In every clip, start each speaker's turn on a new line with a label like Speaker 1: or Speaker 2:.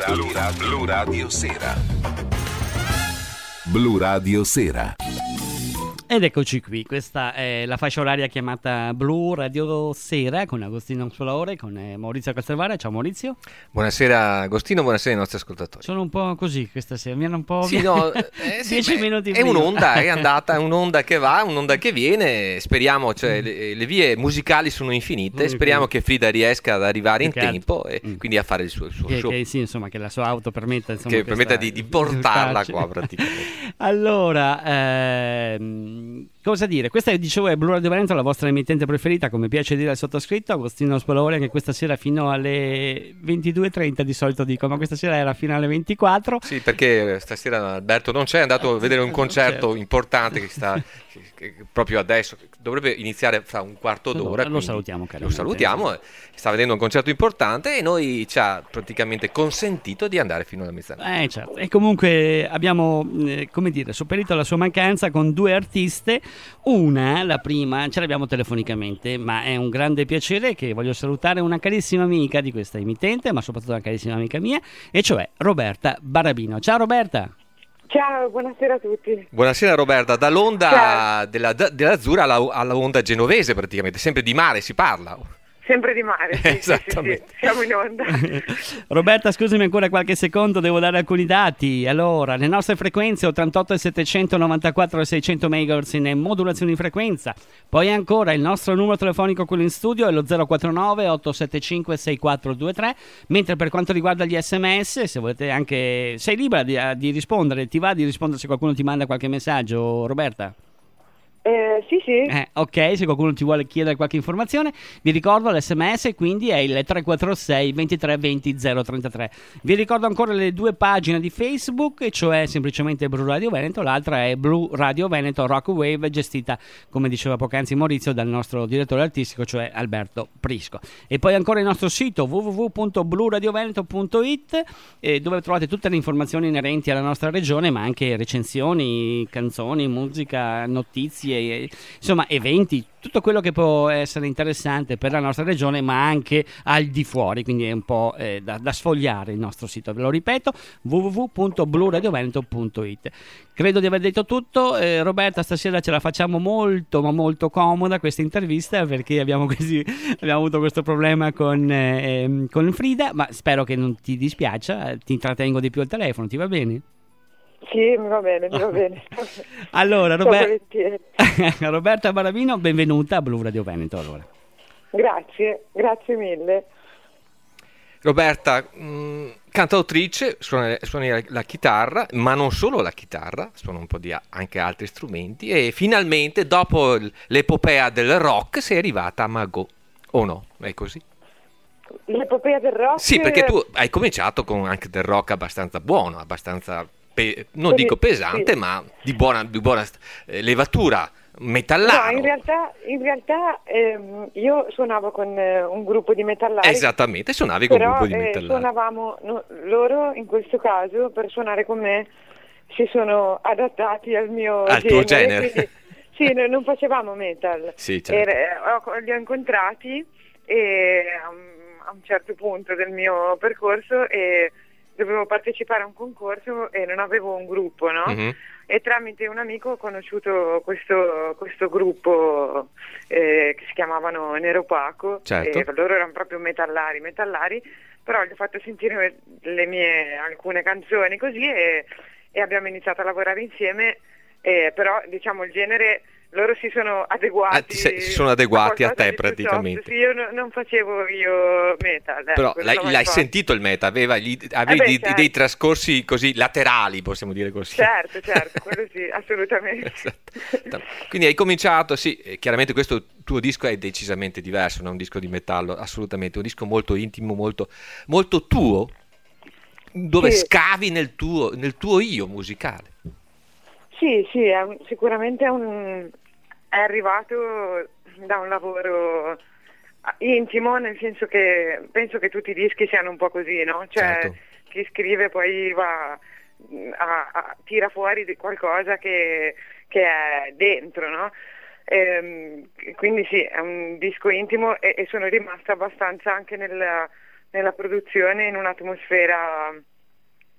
Speaker 1: Blu Radio Sera. Blu Radio Sera.
Speaker 2: Ed eccoci qui, questa è la fascia oraria chiamata Blu Radio Sera con Agostino Spolaore, con Maurizio Castelvara. Ciao Maurizio.
Speaker 3: Buonasera Agostino, buonasera ai nostri ascoltatori.
Speaker 2: Sono un po' così questa sera, mi hanno un po'...
Speaker 3: Sì, no,
Speaker 2: 10 minuti
Speaker 3: è
Speaker 2: prima.
Speaker 3: un'onda, è andata, è un'onda che va, un'onda che viene, speriamo, cioè le vie musicali sono infinite, speriamo che Frida riesca ad arrivare in tempo e quindi a fare il suo show.
Speaker 2: Che sì, insomma, che la sua auto permetta, insomma,
Speaker 3: che permetta di portarla qua praticamente.
Speaker 2: Allora, cosa dire? Questa, dicevo, è Blu Radio Veneto, la vostra emittente preferita, come piace dire al sottoscritto, Agostino Spolaore, che questa sera fino alle 22:30 di solito dico, ma questa sera era fino alle 24.
Speaker 3: Sì, perché stasera Alberto non c'è, è andato a vedere un concerto importante che sta che proprio adesso, dovrebbe iniziare fra un quarto d'ora.
Speaker 2: Lo salutiamo caramente.
Speaker 3: Lo salutiamo, sta vedendo un concerto importante e noi ci ha praticamente consentito di andare fino alla mezzanotte.
Speaker 2: Certo. E comunque abbiamo, come dire, sopperito alla sua mancanza con due artiste. Una, la prima, ce l'abbiamo telefonicamente, ma è un grande piacere che voglio salutare una carissima amica di questa emittente, ma soprattutto una carissima amica mia, e cioè Roberta Barabino. Ciao Roberta!
Speaker 4: Ciao, buonasera a tutti.
Speaker 3: Buonasera Roberta, dall'onda dell'Azzurra alla onda genovese praticamente, sempre di mare si parla.
Speaker 4: Sempre di mare, sì,
Speaker 3: Esattamente.
Speaker 4: sì, siamo in onda.
Speaker 2: Roberta, scusami ancora qualche secondo, devo dare alcuni dati. Allora, le nostre frequenze 88 e 794 e 600 MHz in modulazione di frequenza. Poi ancora il nostro numero telefonico, quello in studio, è lo 049 875 6423. Mentre per quanto riguarda gli SMS, se volete anche, sei libera di rispondere, ti va di rispondere se qualcuno ti manda qualche messaggio, Roberta?
Speaker 4: Sì.
Speaker 2: Ok, se qualcuno ti vuole chiedere qualche informazione, vi ricordo l'SMS, quindi è il 346 23 20 033. Vi ricordo ancora le due pagine di Facebook, cioè semplicemente Blu Radio Veneto, l'altra è Blu Radio Veneto Rock Wave, gestita, come diceva poc'anzi Maurizio, dal nostro direttore artistico, cioè Alberto Prisco. E poi ancora il nostro sito www.bluradioveneto.it, dove trovate tutte le informazioni inerenti alla nostra regione, ma anche recensioni, canzoni, musica, notizie, insomma eventi, tutto quello che può essere interessante per la nostra regione, ma anche al di fuori, quindi è un po' da sfogliare il nostro sito. Ve lo ripeto, www.bluradioveneto.it. Credo di aver detto tutto. Roberta, stasera ce la facciamo molto ma molto comoda questa intervista, perché abbiamo avuto questo problema con Frida, ma spero che non ti dispiaccia, ti intrattengo di più al telefono, ti va bene?
Speaker 4: Sì, mi va bene.
Speaker 2: Allora, Roberta Barabino, benvenuta a Blu Radio Veneto. Allora.
Speaker 4: Grazie mille.
Speaker 3: Roberta, cantautrice, suona la chitarra, ma non solo la chitarra, suona un po' di anche altri strumenti, e finalmente dopo l'epopea del rock sei arrivata a Mago, o no? È così?
Speaker 4: L'epopea del rock?
Speaker 3: Sì, perché tu hai cominciato con anche del rock abbastanza buono, abbastanza non dico pesante, sì, ma di buona levatura metallaro.
Speaker 4: No, in realtà io suonavo con un gruppo di metallari.
Speaker 3: Esattamente, suonavi con un gruppo di metallari.
Speaker 4: Suonavamo, loro in questo caso per suonare con me si sono adattati al
Speaker 3: tuo genere.
Speaker 4: Quindi, sì, noi non facevamo metal.
Speaker 3: Sì, certo.
Speaker 4: Li ho incontrati a un certo punto del mio percorso e dovevo partecipare a un concorso e non avevo un gruppo, no? Mm-hmm. E tramite un amico ho conosciuto questo gruppo che si chiamavano Nero Paco,
Speaker 3: certo.
Speaker 4: E loro erano proprio metallari, però gli ho fatto sentire le mie alcune canzoni così e abbiamo iniziato a lavorare insieme, però diciamo il genere loro si sono adeguati.
Speaker 3: Si sono adeguati a te praticamente.
Speaker 4: Sì, io non facevo metal.
Speaker 3: Però l'hai sentito il metal, avevi
Speaker 4: certo.
Speaker 3: dei trascorsi così laterali, possiamo dire così.
Speaker 4: Certo, quello sì, assolutamente.
Speaker 3: Esatto. Quindi hai cominciato, sì, chiaramente questo tuo disco è decisamente diverso, non è un disco di metallo, assolutamente, un disco molto intimo, molto, molto tuo, dove scavi nel tuo io musicale.
Speaker 4: Sì, sicuramente è arrivato da un lavoro intimo, nel senso che penso che tutti i dischi siano un po' così, no? Cioè, certo. Chi scrive poi va tira fuori di qualcosa che è dentro, no? Quindi sì, è un disco intimo e sono rimasta abbastanza anche nella produzione in un'atmosfera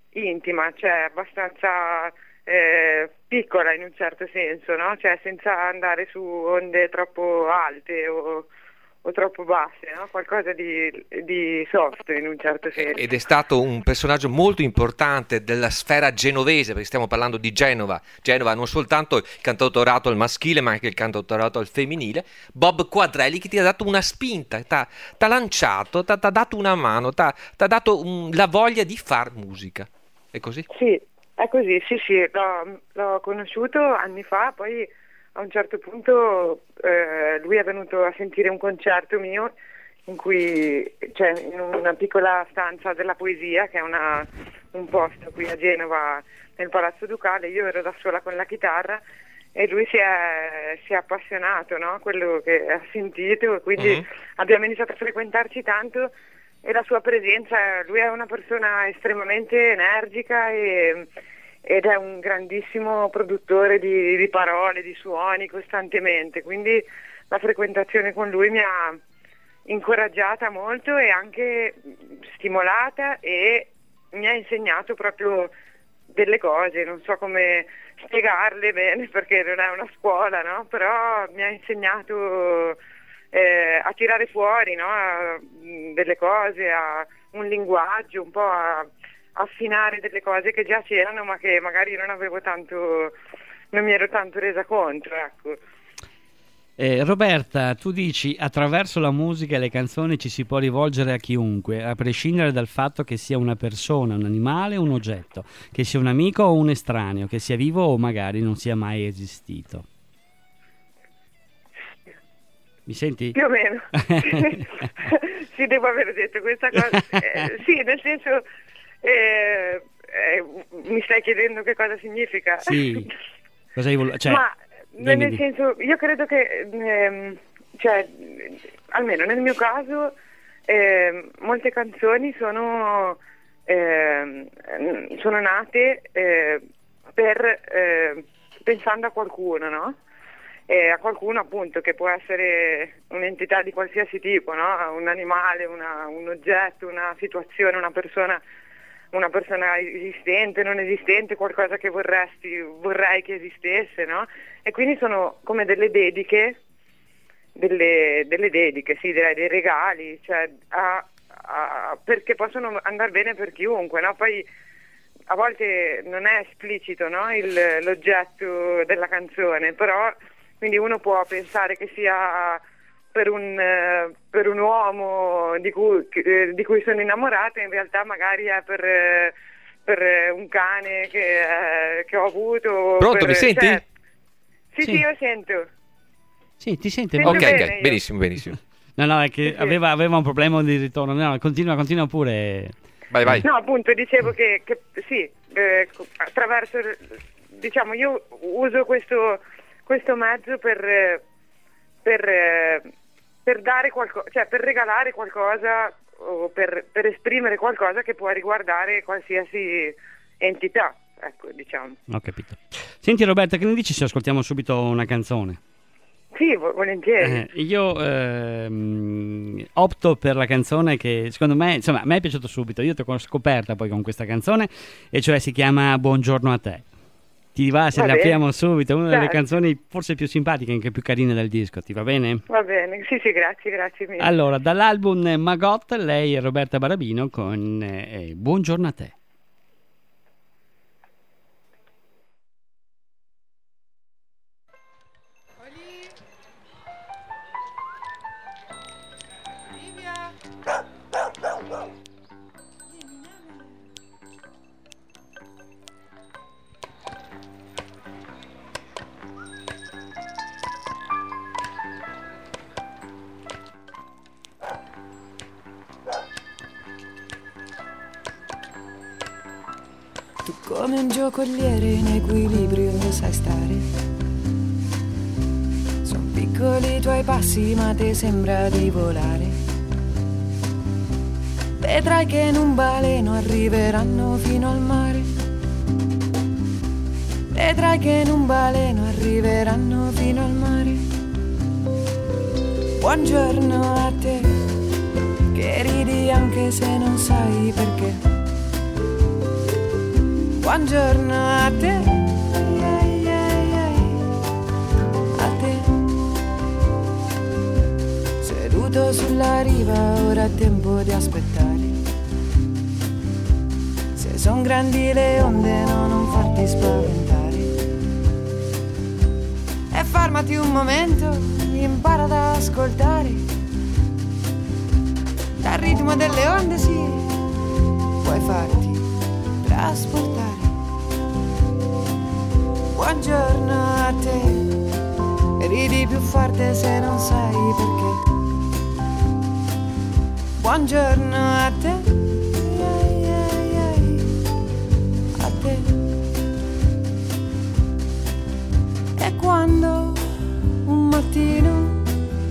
Speaker 4: intima, cioè abbastanza piccola in un certo senso, no? Cioè senza andare su onde troppo alte o troppo basse, no? Qualcosa di soft in un certo senso.
Speaker 3: Ed è stato un personaggio molto importante della sfera genovese, perché stiamo parlando di Genova. Genova non soltanto il cantautorato al maschile, ma anche il cantautorato al femminile. Bob Quadrelli, che ti ha dato una spinta, t'ha lanciato, t'ha dato una mano, t'ha dato la voglia di far musica. È così?
Speaker 4: Sì, è così, sì, l'ho conosciuto anni fa, poi a un certo punto lui è venuto a sentire un concerto mio in cui, cioè, in una piccola stanza della poesia, che è un posto qui a Genova nel Palazzo Ducale. Io ero da sola con la chitarra e lui si è appassionato, no? A quello che ha sentito, e quindi abbiamo iniziato a frequentarci tanto, e la sua presenza, lui è una persona estremamente energica ed è un grandissimo produttore di parole, di suoni costantemente, quindi la frequentazione con lui mi ha incoraggiata molto e anche stimolata, e mi ha insegnato proprio delle cose, non so come spiegarle bene perché non è una scuola, no? Però mi ha insegnato a tirare fuori, no? Delle cose, a un linguaggio, un po' a affinare delle cose che già c'erano ma che magari non mi ero tanto resa conto, ecco.
Speaker 2: Roberta, tu dici attraverso la musica e le canzoni ci si può rivolgere a chiunque, a prescindere dal fatto che sia una persona, un animale o un oggetto, che sia un amico o un estraneo, che sia vivo o magari non sia mai esistito. Mi senti?
Speaker 4: Più o meno. Sì, devo aver detto questa cosa. Sì, nel senso, mi stai chiedendo che cosa significa?
Speaker 2: Sì. Cosa hai voluto? Cioè,
Speaker 4: ma nel senso, io credo che, cioè, almeno nel mio caso, molte canzoni sono nate pensando a qualcuno, no? A qualcuno appunto che può essere un'entità di qualsiasi tipo, no? Un animale, un oggetto, una situazione, una persona esistente, non esistente, qualcosa che vorrei che esistesse, no? E quindi sono come delle dediche, sì, direi dei regali, cioè perché possono andare bene per chiunque, no? Poi a volte non è esplicito, no? L'oggetto della canzone, però quindi uno può pensare che sia per un uomo di cui sono innamorata, in realtà magari è per un cane che ho avuto.
Speaker 3: Pronto, mi senti?
Speaker 4: Cioè, sì, io sento.
Speaker 2: Sì, ti sente?
Speaker 4: Sento
Speaker 3: Ok,
Speaker 4: bene,
Speaker 3: benissimo.
Speaker 2: No, è che aveva un problema di ritorno. No, continua pure.
Speaker 3: Vai.
Speaker 4: No, appunto, dicevo che sì, attraverso, diciamo, io uso questo mezzo per dare qualcosa, cioè per regalare qualcosa o per esprimere qualcosa che può riguardare qualsiasi entità, ecco, diciamo.
Speaker 2: Ho capito. Senti Roberta, che ne dici se ascoltiamo subito una canzone?
Speaker 4: Sì, volentieri.
Speaker 2: Io opto per la canzone che secondo me, insomma, a me è piaciuto subito. Io ti ho scoperta poi con questa canzone, e cioè si chiama Buongiorno a te. Ti va se la apriamo subito? Una delle canzoni forse più simpatiche e anche più carine del disco, ti va bene?
Speaker 4: Va bene, sì, grazie mille.
Speaker 2: Allora, dall'album Magot, lei è Roberta Barabino con Buongiorno a te.
Speaker 5: Come un giocoliere in equilibrio sai stare. Son piccoli i tuoi passi ma ti sembra di volare. Vedrai che in un baleno arriveranno fino al mare. Vedrai che in un baleno arriveranno fino al mare. Buongiorno a te, che ridi anche se non sai perché. Buongiorno a te, a te. Seduto sulla riva, ora è tempo di aspettare. Se son grandi le onde, no, non farti spaventare. E fermati un momento, impara ad ascoltare. Dal ritmo delle onde, sì, puoi farti trasportare. Buongiorno a te, ridi più forte se non sai perché. Buongiorno a te, a te. E quando un mattino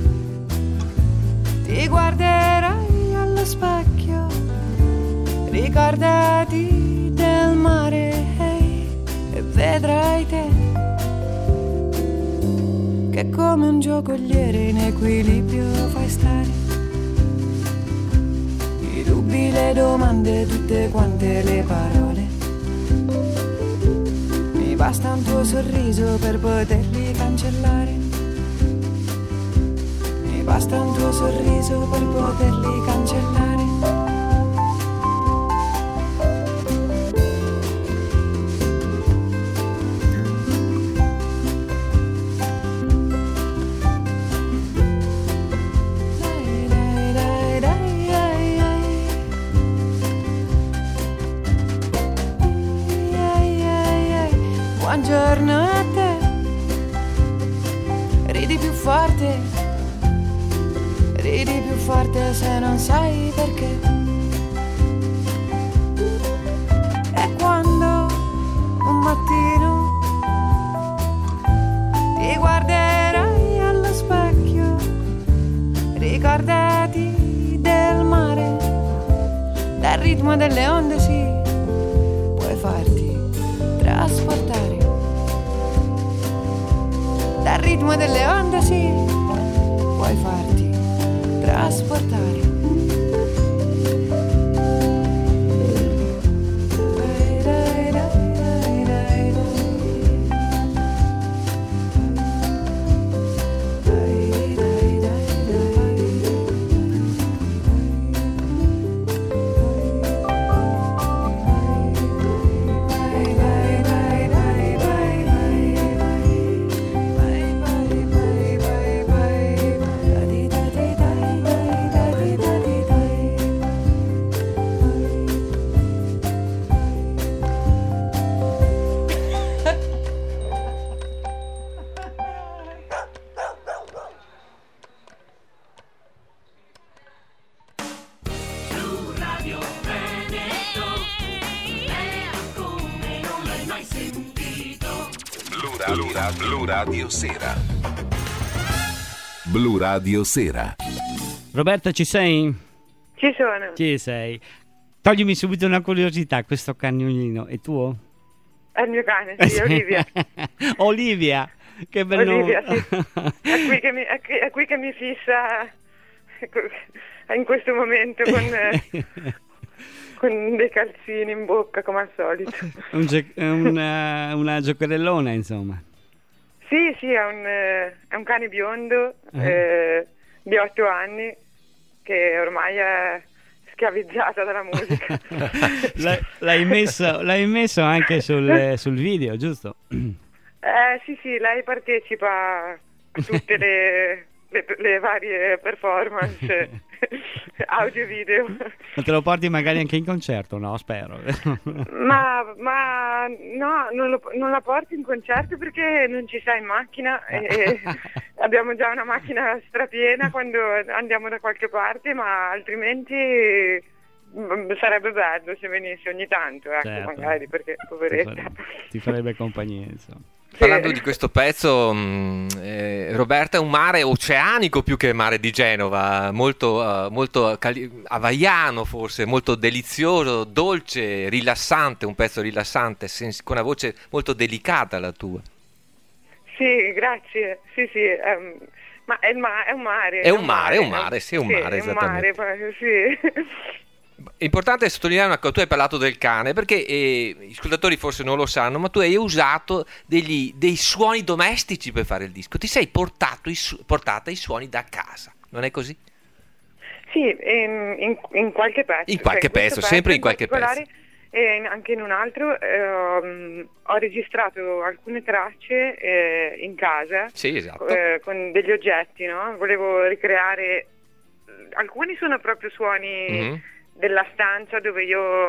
Speaker 5: ti guarderai allo specchio, ricordati del mare, e vedrai te che come un giocoliere in equilibrio fai stare i dubbi, le domande, tutte quante le parole. Mi basta un tuo sorriso per poterli cancellare. Mi basta un tuo sorriso per poterli cancellare. Buongiorno a te, ridi più forte se non sai perché. E quando un mattino ti guarderai allo specchio, ricordati del mare, dal ritmo delle onde, sì, puoi farti trasportare. Dal ritmo delle onde, sì, puoi farti trasportare.
Speaker 1: Blu Radio Sera. Blu Radio Sera.
Speaker 2: Roberta, ci sei?
Speaker 4: Ci sono.
Speaker 2: Ci sei. Toglimi subito una curiosità, questo cagnolino è tuo?
Speaker 4: È il mio cane, sì, Olivia.
Speaker 2: Olivia, che bello.
Speaker 4: Olivia, sì. È qui che mi fissa in questo momento con dei calzini in bocca, come al solito.
Speaker 2: Una giocherellona, insomma.
Speaker 4: Sì, è un cane biondo di 8 anni che ormai è schiavizzata dalla musica.
Speaker 2: L'hai messo anche sul video, giusto?
Speaker 4: Sì, lei partecipa a tutte le varie performance audio e video.
Speaker 2: Ma te lo porti magari anche in concerto, no? Spero.
Speaker 4: ma no, non la porto in concerto perché non ci sta in macchina e abbiamo già una macchina strapiena quando andiamo da qualche parte, ma altrimenti sarebbe bello se venisse ogni tanto, ecco,
Speaker 2: certo.
Speaker 4: Magari, perché poveretta
Speaker 2: ti farebbe compagnia, insomma.
Speaker 3: Parlando di questo pezzo, Roberta, è un mare oceanico più che mare di Genova, molto hawaiano forse, molto delizioso, dolce, rilassante, un pezzo rilassante, con una voce molto delicata la tua.
Speaker 4: Sì, grazie, sì, ma è un mare.
Speaker 3: È un mare, sì, è un mare, esattamente.
Speaker 4: Sì.
Speaker 3: È importante sottolineare una cosa, tu hai parlato del cane, perché gli ascoltatori forse non lo sanno, ma tu hai usato dei suoni domestici per fare il disco, ti sei portata i suoni da casa, non è così?
Speaker 4: Sì, in qualche pezzo.
Speaker 3: In qualche pezzo, sempre in qualche pezzo.
Speaker 4: E anche in un altro ho registrato alcune tracce in casa,
Speaker 3: sì, esatto.
Speaker 4: Con degli oggetti, no? Volevo ricreare, alcuni sono proprio suoni della stanza dove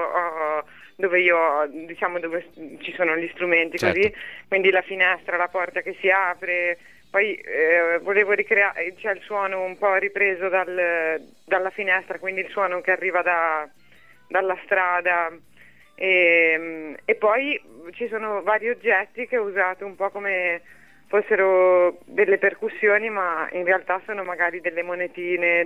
Speaker 4: diciamo dove ci sono gli strumenti,
Speaker 3: certo.
Speaker 4: Così, quindi la finestra, la porta che si apre. Poi volevo ricreare, c'è il suono un po' ripreso dalla finestra, quindi il suono che arriva dalla strada. E poi ci sono vari oggetti che ho usato un po' come fossero delle percussioni, ma in realtà sono magari delle monetine,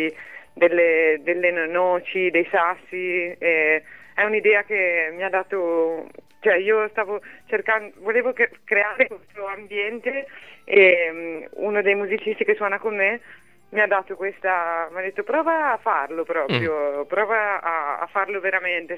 Speaker 4: delle noci, dei sassi. È un'idea che mi ha dato, cioè io stavo cercando, volevo creare questo ambiente, e uno dei musicisti che suona con me mi ha dato questa, mi ha detto prova a farlo proprio, prova a farlo veramente,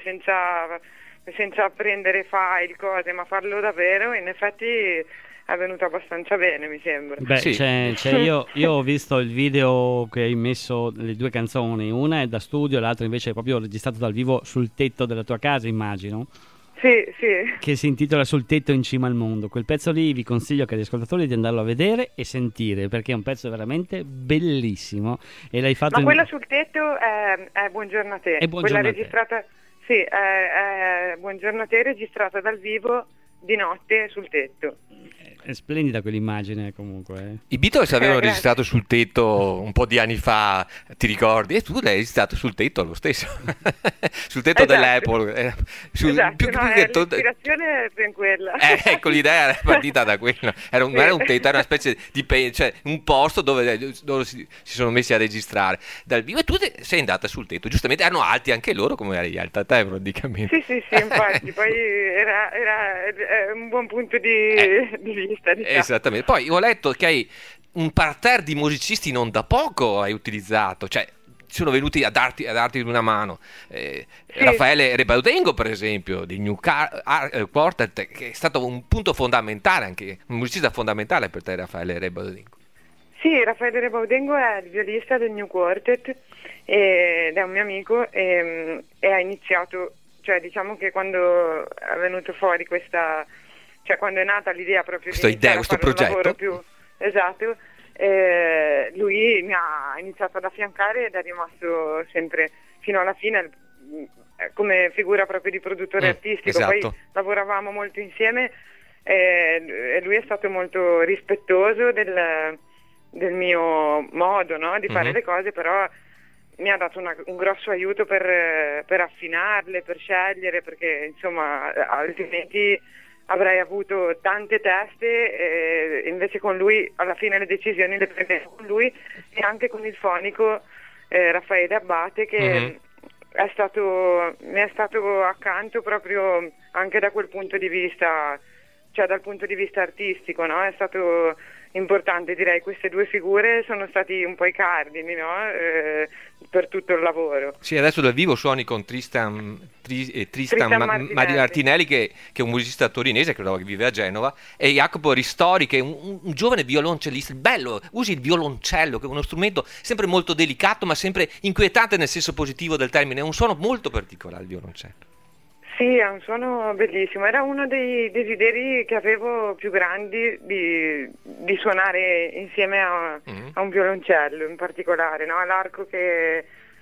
Speaker 4: senza prendere file, cose, ma farlo davvero. In effetti è venuto abbastanza bene, mi sembra.
Speaker 2: Beh,
Speaker 3: sì.
Speaker 2: io ho visto il video che hai messo, le due canzoni, una è da studio, l'altra invece è proprio registrato dal vivo sul tetto della tua casa, immagino.
Speaker 4: Sì.
Speaker 2: Che si intitola Sul tetto in cima al mondo. Quel pezzo lì vi consiglio agli ascoltatori di andarlo a vedere e sentire, perché è un pezzo veramente bellissimo. E l'hai fatto.
Speaker 4: Ma quella sul tetto è Buongiorno a te. Quella registrata, sì, è Buongiorno a te, registrata dal vivo di notte sul tetto.
Speaker 2: È splendida quell'immagine comunque.
Speaker 3: I Beatles avevano
Speaker 4: grazie.
Speaker 3: registrato sul tetto un po' di anni fa, ti ricordi? E tu l'hai registrato sul tetto lo stesso, sul tetto
Speaker 4: Esatto.
Speaker 3: dell'Apple.
Speaker 4: L'ispirazione è in quella.
Speaker 3: Ecco, l'idea era partita da quello. Era un tetto, era una specie di cioè un posto dove loro si sono messi a registrare dal vivo, e tu sei andata sul tetto. Giustamente erano alti anche loro, come eri alta te praticamente.
Speaker 4: Sì, infatti, poi era un buon punto di vista. Diciamo.
Speaker 3: Esattamente. Poi ho letto che hai un parterre di musicisti non da poco hai utilizzato, cioè sono venuti a darti una mano.
Speaker 4: Sì.
Speaker 3: Raffaele Rebaudengo, per esempio, di New Quartet, che è stato un punto fondamentale, anche un musicista fondamentale per te, Raffaele Rebaudengo.
Speaker 4: Sì, Raffaele Rebaudengo è il violista del New Quartet ed è un mio amico, e ha iniziato, cioè diciamo che quando è venuto fuori questa, cioè quando è nata l'idea proprio
Speaker 3: Questa
Speaker 4: di iniziare
Speaker 3: idea,
Speaker 4: a fare
Speaker 3: questo
Speaker 4: un lavoro
Speaker 3: progetto.
Speaker 4: più esatto, lui mi ha iniziato ad affiancare ed è rimasto sempre fino alla fine come figura proprio di produttore artistico.
Speaker 3: Esatto.
Speaker 4: Poi lavoravamo molto insieme, e lui è stato molto rispettoso del mio modo, no, di fare le cose, però mi ha dato un grosso aiuto per affinarle, per scegliere, perché insomma altrimenti avrei avuto tante teste, e invece con lui alla fine le decisioni le prendevo con lui, e anche con il fonico Raffaele Abbate, che mi è stato accanto proprio anche da quel punto di vista, cioè dal punto di vista artistico, no? È stato importante, direi. Queste due figure sono stati un po' i cardini, no? Per tutto il lavoro.
Speaker 3: Sì, adesso dal vivo suoni con Tristan Martinelli, che è un musicista torinese, credo che vive a Genova, e Jacopo Ristori, che è un giovane violoncellista. Bello, usi il violoncello, che è uno strumento sempre molto delicato, ma sempre inquietante nel senso positivo del termine. È un suono molto particolare il violoncello.
Speaker 4: Sì, è un suono bellissimo. Era uno dei desideri che avevo più grandi di suonare insieme a un violoncello in particolare, no? L'arco che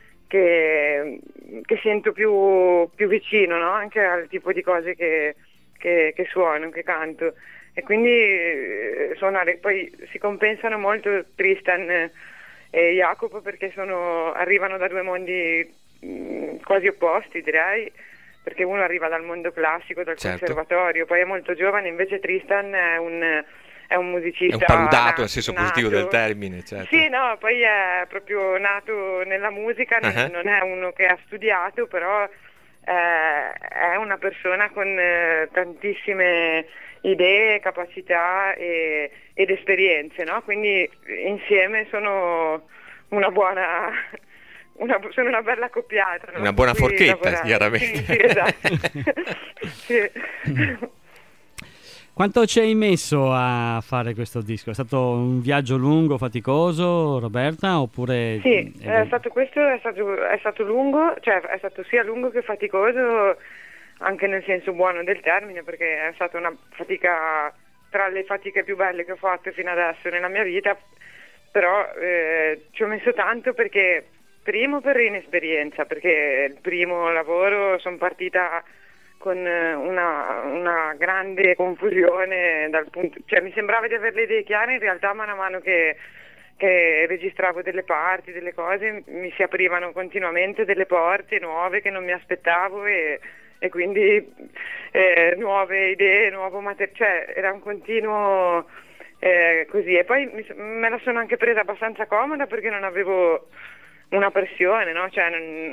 Speaker 4: sento più vicino, no? Anche al tipo di cose che suono, che canto. E quindi suonare, poi si compensano molto Tristan e Jacopo, perché arrivano da due mondi quasi opposti, direi. Perché uno arriva dal mondo classico, dal conservatorio, poi è molto giovane, invece Tristan è un musicista.
Speaker 3: È un paludato nel senso positivo del termine, certo.
Speaker 4: Sì, no, poi è proprio nato nella musica, non è uno che ha studiato, però è una persona con tantissime idee, capacità ed esperienze, no? Quindi insieme sono una buona sono una bella accoppiata, no?
Speaker 3: Una buona
Speaker 4: Qui
Speaker 3: forchetta,
Speaker 4: lavorare.
Speaker 3: chiaramente.
Speaker 4: Sì, esatto. Sì.
Speaker 2: Quanto ci hai messo a fare questo disco? È stato un viaggio lungo, faticoso, Roberta, oppure...
Speaker 4: Sì, è stato lungo, cioè è stato sia lungo che faticoso, anche nel senso buono del termine, perché è stata una fatica, tra le fatiche più belle che ho fatto fino adesso nella mia vita, però ci ho messo tanto perché, primo per inesperienza, perché il primo lavoro sono partita con una grande confusione cioè mi sembrava di avere le idee chiare, in realtà man mano che registravo delle parti, delle cose, mi si aprivano continuamente delle porte nuove che non mi aspettavo e quindi nuove idee, nuovo materiale, cioè era un continuo così. E poi me la sono anche presa abbastanza comoda perché non avevo una pressione, no? Cioè,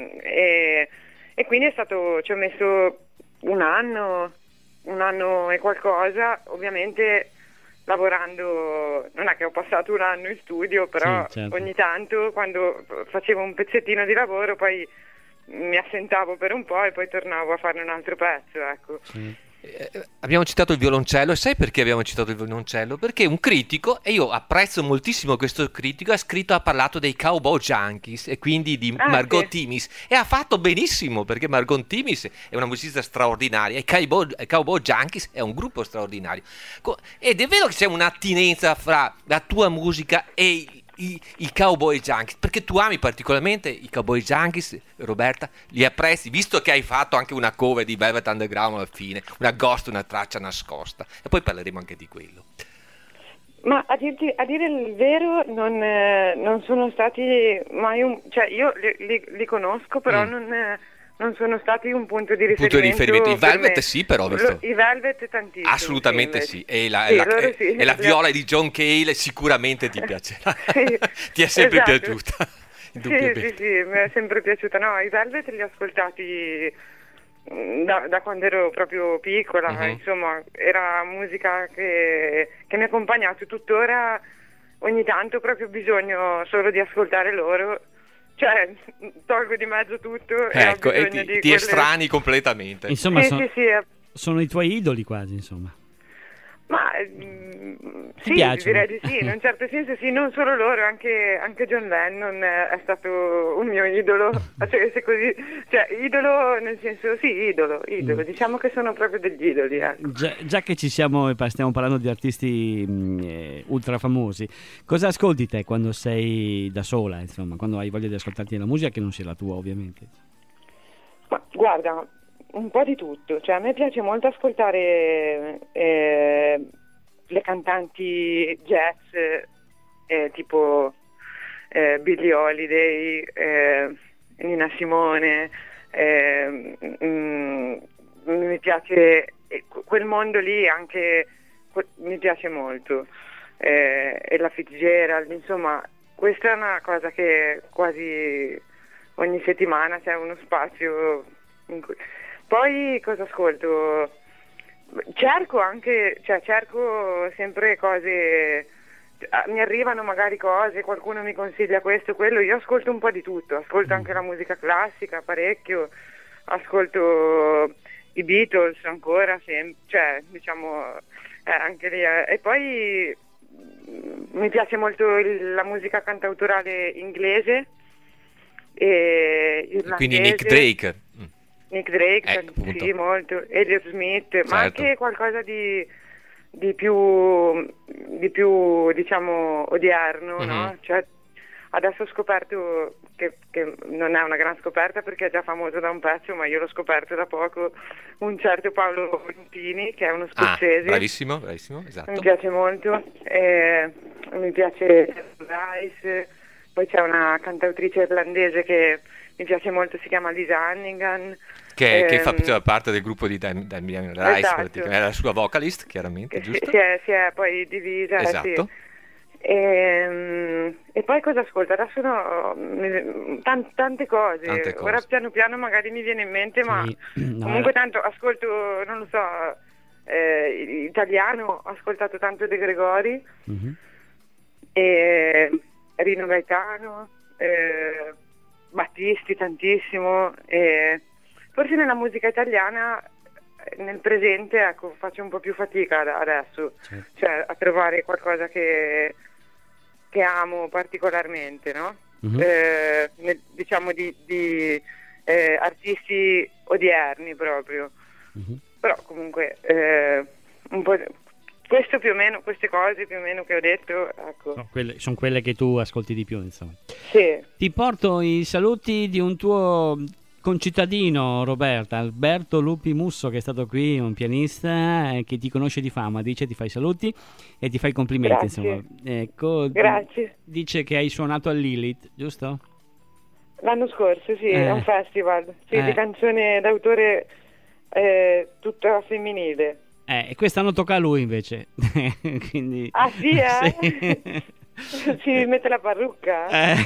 Speaker 4: e quindi ci ho messo un anno e qualcosa, ovviamente lavorando. Non è che ho passato un anno in studio, però
Speaker 2: Sì, certo.
Speaker 4: ogni tanto quando facevo un pezzettino di lavoro poi mi assentavo per un po' e poi tornavo a fare un altro pezzo, ecco.
Speaker 2: Sì.
Speaker 3: Abbiamo citato il violoncello, e sai perché abbiamo citato il violoncello? Perché un critico, e io apprezzo moltissimo questo critico, ha parlato dei Cowboy Junkies e quindi di Margot
Speaker 4: sì.
Speaker 3: Timmins, e ha fatto benissimo, perché Margot Timmins è una musicista straordinaria e i Cowboy Junkies è un gruppo straordinario. Ed è vero che c'è un'attinenza fra la tua musica e i Cowboy Junkies, perché tu ami particolarmente i Cowboy Junkies, Roberta, li apprezzi, visto che hai fatto anche una cover di Velvet Underground alla fine, una ghost, una traccia nascosta, e poi parleremo anche di quello.
Speaker 4: Ma a dire il vero non sono stati mai cioè io li conosco, però non sono stati un punto di riferimento.
Speaker 3: I
Speaker 4: per
Speaker 3: Velvet
Speaker 4: me.
Speaker 3: sì, però visto.
Speaker 4: I Velvet tantissimo.
Speaker 3: Assolutamente
Speaker 4: sì.
Speaker 3: sì, e
Speaker 4: Loro sì.
Speaker 3: la viola di John Cale sicuramente ti piacerà.
Speaker 4: Sì,
Speaker 3: Ti è sempre
Speaker 4: esatto.
Speaker 3: piaciuta?
Speaker 4: Sì, mi è sempre piaciuta. No, i Velvet li ho ascoltati da quando ero proprio piccola, insomma, era musica che mi ha accompagnato tuttora. Ogni tanto ho proprio bisogno solo di ascoltare loro, cioè tolgo di mezzo tutto
Speaker 3: Ecco,
Speaker 4: e ho
Speaker 3: e
Speaker 4: bisogno di
Speaker 3: ti
Speaker 4: quelle...
Speaker 3: estrani completamente.
Speaker 2: Insomma,
Speaker 4: Sì,
Speaker 2: sono i tuoi idoli quasi, insomma.
Speaker 4: ma sì,
Speaker 2: piacciono?
Speaker 4: direi di sì, in un certo senso sì, non solo loro, anche John Lennon è stato un mio idolo, se così, cioè idolo nel senso sì, idolo, diciamo che sono proprio degli idoli, ecco.
Speaker 2: Già che stiamo parlando di artisti ultra famosi, cosa ascolti te quando sei da sola, insomma, quando hai voglia di ascoltarti la musica che non sia la tua, ovviamente?
Speaker 4: Ma guarda, un po' di tutto, cioè a me piace molto ascoltare le cantanti jazz tipo Billie Holiday, Nina Simone, mi piace quel mondo lì, anche mi piace molto, e la Fitzgerald, insomma, questa è una cosa che quasi ogni settimana c'è uno spazio in cui... Poi cosa ascolto? Cerco sempre cose, mi arrivano magari cose, qualcuno mi consiglia questo, quello, io ascolto un po' di tutto, ascolto anche la musica classica parecchio, ascolto i Beatles ancora, cioè diciamo anche lì, e poi mi piace molto la musica cantautorale inglese e irlandese.
Speaker 3: Quindi Nick Drake.
Speaker 4: Nick Drake,
Speaker 3: appunto.
Speaker 4: sì, molto, Elliott Smith,
Speaker 3: Certo.
Speaker 4: ma anche qualcosa di più diciamo odierno, no? Cioè, adesso ho scoperto che non è una gran scoperta perché è già famoso da un pezzo, ma io l'ho scoperto da poco, un certo Paolo Volantini, che è uno scozzese.
Speaker 3: Bravissimo, esatto.
Speaker 4: Mi piace molto, mi piace Rice, poi c'è una cantautrice irlandese che mi piace molto, si chiama Lisa Hannigan,
Speaker 3: che fa parte del gruppo di Damien Rice,
Speaker 4: esatto.
Speaker 3: praticamente, è la sua vocalist, chiaramente, giusto?
Speaker 4: Si è poi divisa,
Speaker 3: Esatto.
Speaker 4: sì. E poi cosa ascolto? Adesso tante cose. Ora piano piano magari mi viene in mente, ma comunque tanto ascolto, non lo so, italiano, ho ascoltato tanto De Gregori, e Rino Gaetano, Battisti tantissimo, e forse nella musica italiana nel presente, ecco, faccio un po' più fatica adesso,
Speaker 2: Certo.
Speaker 4: cioè a trovare qualcosa che amo particolarmente, no?
Speaker 2: Mhm.
Speaker 4: Diciamo di artisti odierni proprio.
Speaker 2: Mhm.
Speaker 4: Però comunque un po' questo più o meno, queste cose più o meno che ho detto, ecco.
Speaker 2: No, sono quelle che tu ascolti di più, insomma.
Speaker 4: Sì.
Speaker 2: Ti porto i saluti di un tuo concittadino, Roberta, Alberto Lupi Musso, che è stato qui, un pianista che ti conosce di fama, dice ti fa i saluti e ti fa i complimenti.
Speaker 4: Grazie.
Speaker 2: Insomma. Ecco,
Speaker 4: Grazie.
Speaker 2: dice che hai suonato al Lilith, giusto?
Speaker 4: L'anno scorso, sì, è un festival, sì,
Speaker 2: Eh.
Speaker 4: di canzone d'autore tutta femminile.
Speaker 2: E quest'anno tocca a lui invece. Quindi...
Speaker 4: Ah sì,
Speaker 2: Sì.
Speaker 4: Si mette la parrucca?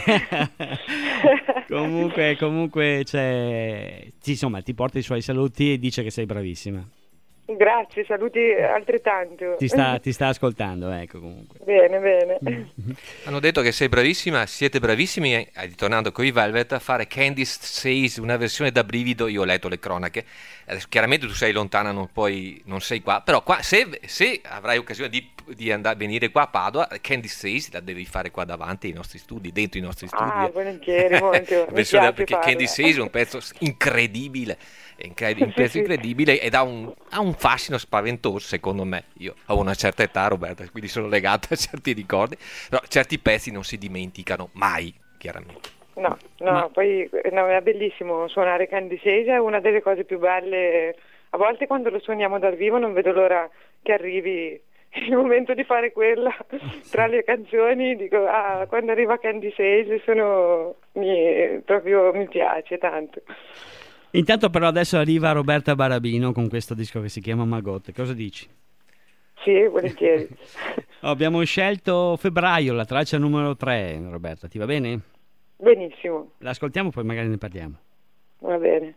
Speaker 2: Comunque c'è... sì, insomma, ti porta i suoi saluti e dice che sei bravissima.
Speaker 4: Grazie, saluti altrettanto.
Speaker 2: Ti sta ascoltando, ecco, comunque.
Speaker 4: Bene, bene.
Speaker 3: Hanno detto che sei bravissima, siete bravissimi, ritornando con i Velvet, a fare Candice Says, una versione da brivido. Io ho letto le cronache. Adesso, chiaramente tu sei lontana, non sei qua, però qua, se avrai occasione di venire qua a Padova, Candice Says la devi fare qua davanti ai nostri studi, dentro i nostri studi.
Speaker 4: Ah, volentieri, molto. Mi
Speaker 3: Versione,
Speaker 4: piace
Speaker 3: perché
Speaker 4: farla.
Speaker 3: Candice Says è un pezzo incredibile. Un pezzo incredibile ed ha un fascino spaventoso, secondo me. Io ho una certa età, Roberta, quindi sono legato a certi ricordi, però certi pezzi non si dimenticano mai, chiaramente.
Speaker 4: No, poi no, è bellissimo suonare Candice Says, è una delle cose più belle. A volte quando lo suoniamo dal vivo non vedo l'ora che arrivi il momento di fare quella tra le canzoni. Dico, quando arriva Candice Says proprio mi piace tanto.
Speaker 2: Intanto però adesso arriva Roberta Barabino con questo disco che si chiama Magotte. Cosa dici?
Speaker 4: Sì, volentieri.
Speaker 2: Abbiamo scelto Febbraio, la traccia numero 3, Roberta, ti va bene?
Speaker 4: Benissimo,
Speaker 2: L'ascoltiamo, poi magari ne parliamo.
Speaker 4: va bene.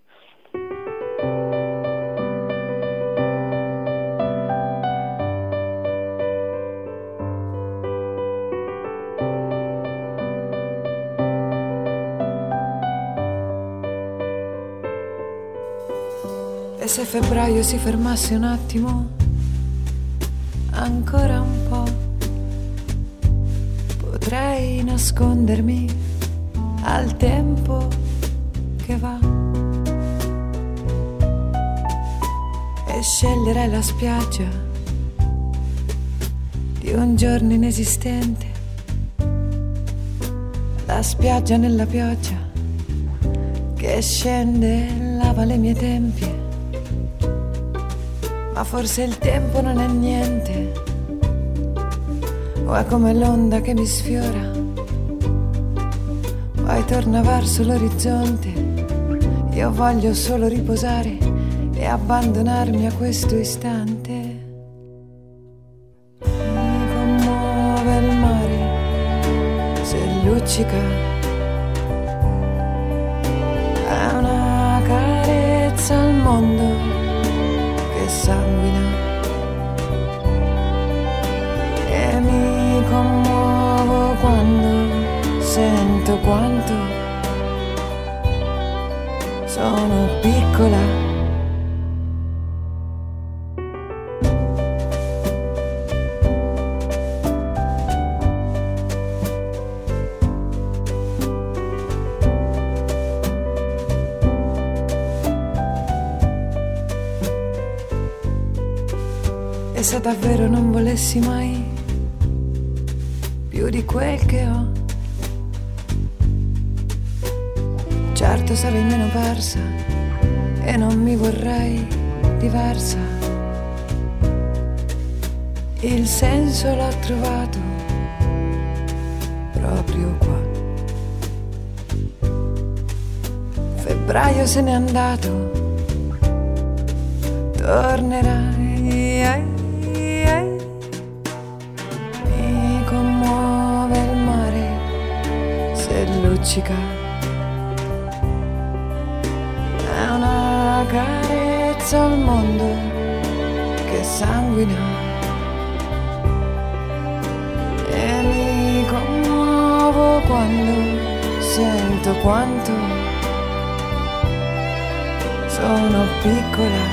Speaker 5: E se febbraio si fermasse un attimo, ancora un po', potrei nascondermi al tempo che va e scegliere la spiaggia di un giorno inesistente, la spiaggia nella pioggia che scende e lava le mie tempie. Ma forse il tempo non è niente, o è come l'onda che mi sfiora, poi torna verso l'orizzonte. Io voglio solo riposare e abbandonarmi a questo istante. Mi commuove il mare se luccica, è una carezza al mondo sanguina, e mi commuovo quando sento quanto sono piccola. E se davvero non volessi mai più di quel che ho, certo sarei meno persa e non mi vorrei diversa. Il senso l'ho trovato proprio qua. Febbraio se n'è andato, tornerai. Mi commuove il mare se luccica, è una carezza al mondo che sanguina, e mi commuovo quando sento quanto sono piccola.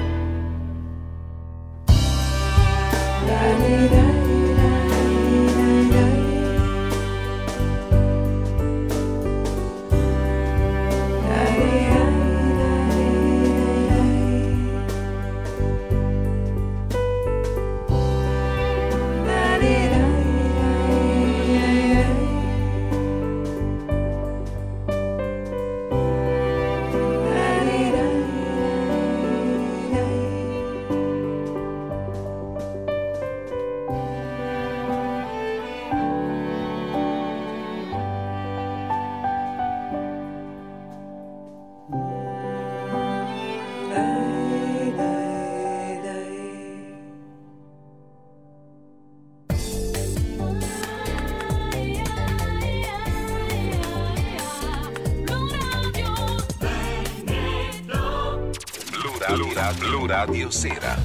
Speaker 1: Blu Radio Sera.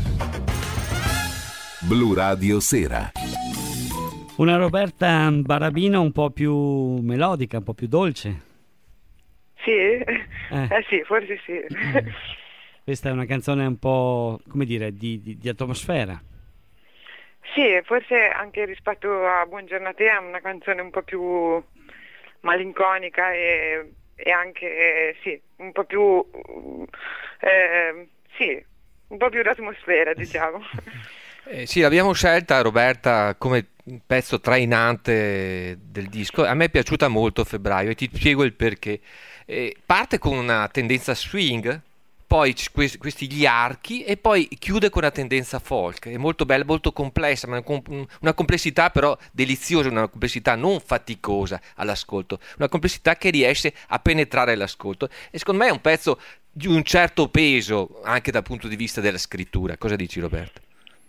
Speaker 1: Blu Radio Sera.
Speaker 2: Una Roberta Barabino un po' più melodica, un po' più dolce.
Speaker 4: Sì? Sì, forse sì.
Speaker 2: Questa è una canzone un po', come dire, di atmosfera.
Speaker 4: Sì, forse anche rispetto a Buongiorno a te è una canzone un po' più malinconica e anche, sì, un po' più... sì, un po' più d'atmosfera, diciamo.
Speaker 3: Sì, l'abbiamo scelta, Roberta, come pezzo trainante del disco. A me è piaciuta molto Febbraio e ti spiego il perché. Parte con una tendenza swing, poi questi gli archi e poi chiude con una tendenza folk. È molto bella, molto complessa, ma una complessità però deliziosa, una complessità non faticosa all'ascolto, una complessità che riesce a penetrare l'ascolto. E secondo me è un pezzo di un certo peso anche dal punto di vista della scrittura. Cosa dici, Roberta?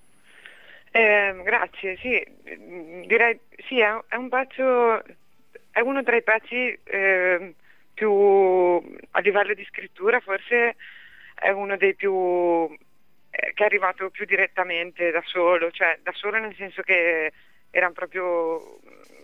Speaker 4: Grazie, sì, direi sì, è un pezzo, è uno tra i pezzi più a livello di scrittura, forse è uno dei più che è arrivato più direttamente da solo, cioè da solo nel senso che era proprio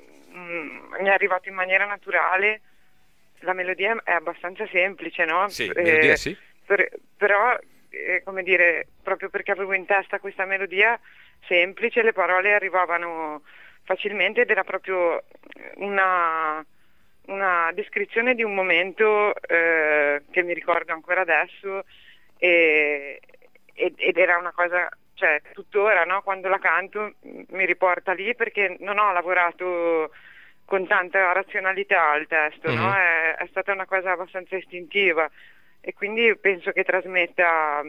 Speaker 4: mi è arrivato in maniera naturale. La melodia è abbastanza semplice, no?
Speaker 3: Sì, melodia sì.
Speaker 4: Però, come dire, proprio perché avevo in testa questa melodia semplice, le parole arrivavano facilmente ed era proprio una descrizione di un momento che mi ricordo ancora adesso ed era una cosa, cioè tuttora, no? Quando la canto mi riporta lì perché non ho lavorato con tanta razionalità al testo, no? È stata una cosa abbastanza istintiva e quindi penso che trasmetta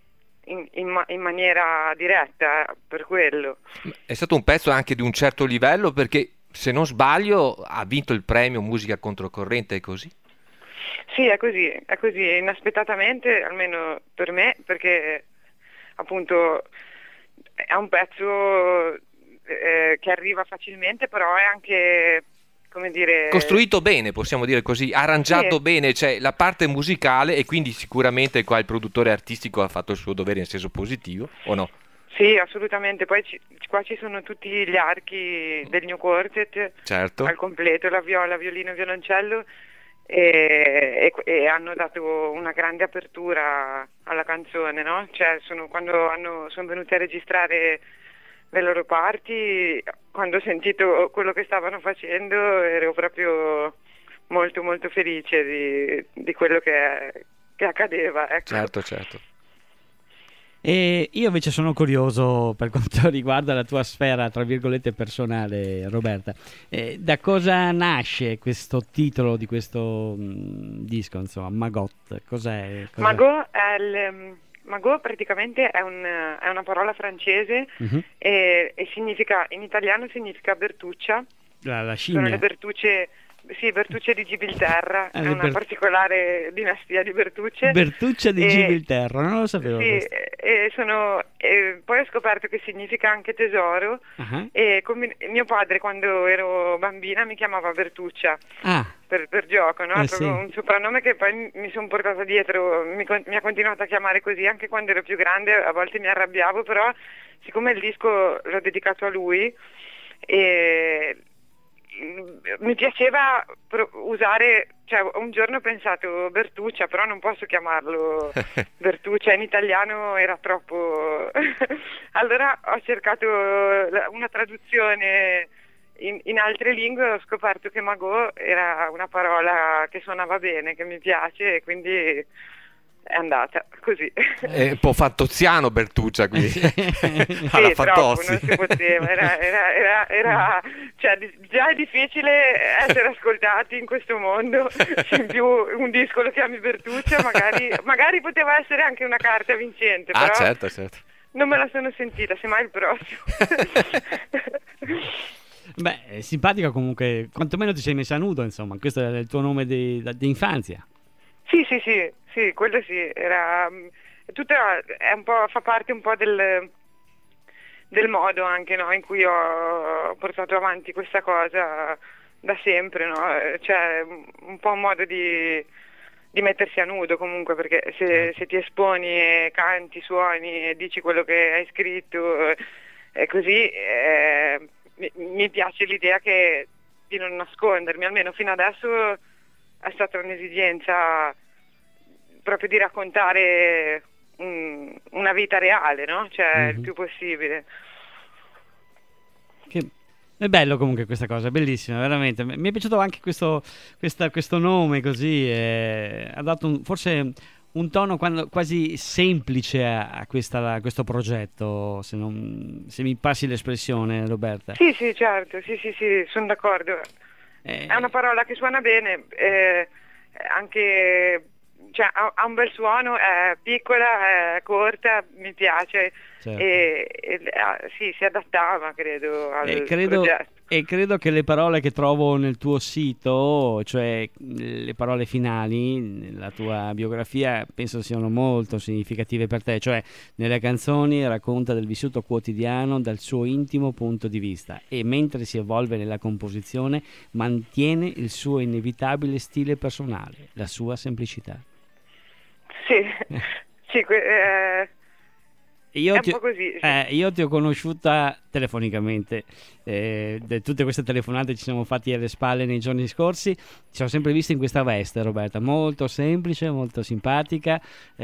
Speaker 4: in maniera diretta per quello.
Speaker 3: È stato un pezzo anche di un certo livello perché, se non sbaglio, ha vinto il premio Musica Controcorrente, è così?
Speaker 4: Sì, è così, inaspettatamente, almeno per me, perché appunto è un pezzo che arriva facilmente, però è anche, come dire,
Speaker 3: costruito bene, possiamo dire così, arrangiato
Speaker 4: sì.
Speaker 3: Bene, cioè la parte musicale, e quindi sicuramente qua il produttore artistico ha fatto il suo dovere in senso positivo, o no?
Speaker 4: Sì, assolutamente. Poi qua ci sono tutti gli archi del New Quartet,
Speaker 3: certo,
Speaker 4: al completo, la viola, violino, violoncello, e hanno dato una grande apertura alla canzone, no? Cioè quando sono venuti a registrare le loro parti, quando ho sentito quello che stavano facendo ero proprio molto molto felice di quello che accadeva, ecco.
Speaker 3: Certo.
Speaker 2: E io invece sono curioso per quanto riguarda la tua sfera, tra virgolette, personale, Roberta. Da cosa nasce questo titolo di questo disco, insomma, Magot? Cos'è?
Speaker 4: Magot Magot praticamente è una parola francese e significa, in italiano significa bertuccia.
Speaker 2: La scimmia.
Speaker 4: Sono le bertucce. Sì, Bertucce di Gibilterra, è una particolare dinastia di Bertucce.
Speaker 2: Bertuccia di Gibilterra, non lo sapevo.
Speaker 4: Sì, poi ho scoperto che significa anche tesoro, e mio padre quando ero bambina mi chiamava Bertuccia, per gioco, no?
Speaker 2: Sì.
Speaker 4: Un soprannome che poi mi sono portata dietro, mi ha continuato a chiamare così anche quando ero più grande, a volte mi arrabbiavo, però siccome il disco l'ho dedicato a lui, e mi piaceva usare, cioè un giorno ho pensato Bertuccia, però non posso chiamarlo Bertuccia, in italiano era troppo. Allora ho cercato una traduzione in altre lingue, ho scoperto che Mago era una parola che suonava bene, che mi piace, e quindi è andata così.
Speaker 3: È un po' fantoziano Bertuccia, quindi alla
Speaker 4: sì, troppo,
Speaker 3: Fantozzi.
Speaker 4: non si poteva, era cioè, già è difficile essere ascoltati in questo mondo, in più un disco lo chiami Bertuccia, magari poteva essere anche una carta vincente,
Speaker 3: Ah,
Speaker 4: però
Speaker 3: certo.
Speaker 4: non me la sono sentita, semmai il prossimo.
Speaker 2: Beh, è simpatica comunque, quantomeno ti sei messa a nudo, insomma, questo è il tuo nome di infanzia.
Speaker 4: Sì, quello sì, era tutto è un po', fa parte un po' del modo anche, no, in cui ho portato avanti questa cosa da sempre, no? Cioè un po' un modo di mettersi a nudo comunque, perché se ti esponi e canti, suoni e dici quello che hai scritto e così, mi piace l'idea di non nascondermi, almeno fino adesso è stata un'esigenza proprio di raccontare una vita reale, no? Cioè il più possibile.
Speaker 2: È bello comunque questa cosa, bellissima, veramente. Mi è piaciuto anche questo nome così, ha dato forse un tono quasi semplice a questo progetto, se mi passi l'espressione, Roberta.
Speaker 4: Sì, certo, sì, sono d'accordo. È una parola che suona bene, anche, cioè, ha un bel suono, è piccola, è corta, mi piace,
Speaker 2: certo.
Speaker 4: Sì, si adattava, credo, al progetto.
Speaker 2: E credo che le parole che trovo nel tuo sito, cioè le parole finali nella tua biografia, penso siano molto significative per te, cioè nelle canzoni racconta del vissuto quotidiano dal suo intimo punto di vista e mentre si evolve nella composizione mantiene il suo inevitabile stile personale, la sua semplicità.
Speaker 4: Sì, è un po' così.
Speaker 2: Io ti ho conosciuta telefonicamente, tutte queste telefonate ci siamo fatti alle spalle nei giorni scorsi, ci siamo sempre visti in questa veste, Roberta, molto semplice, molto simpatica,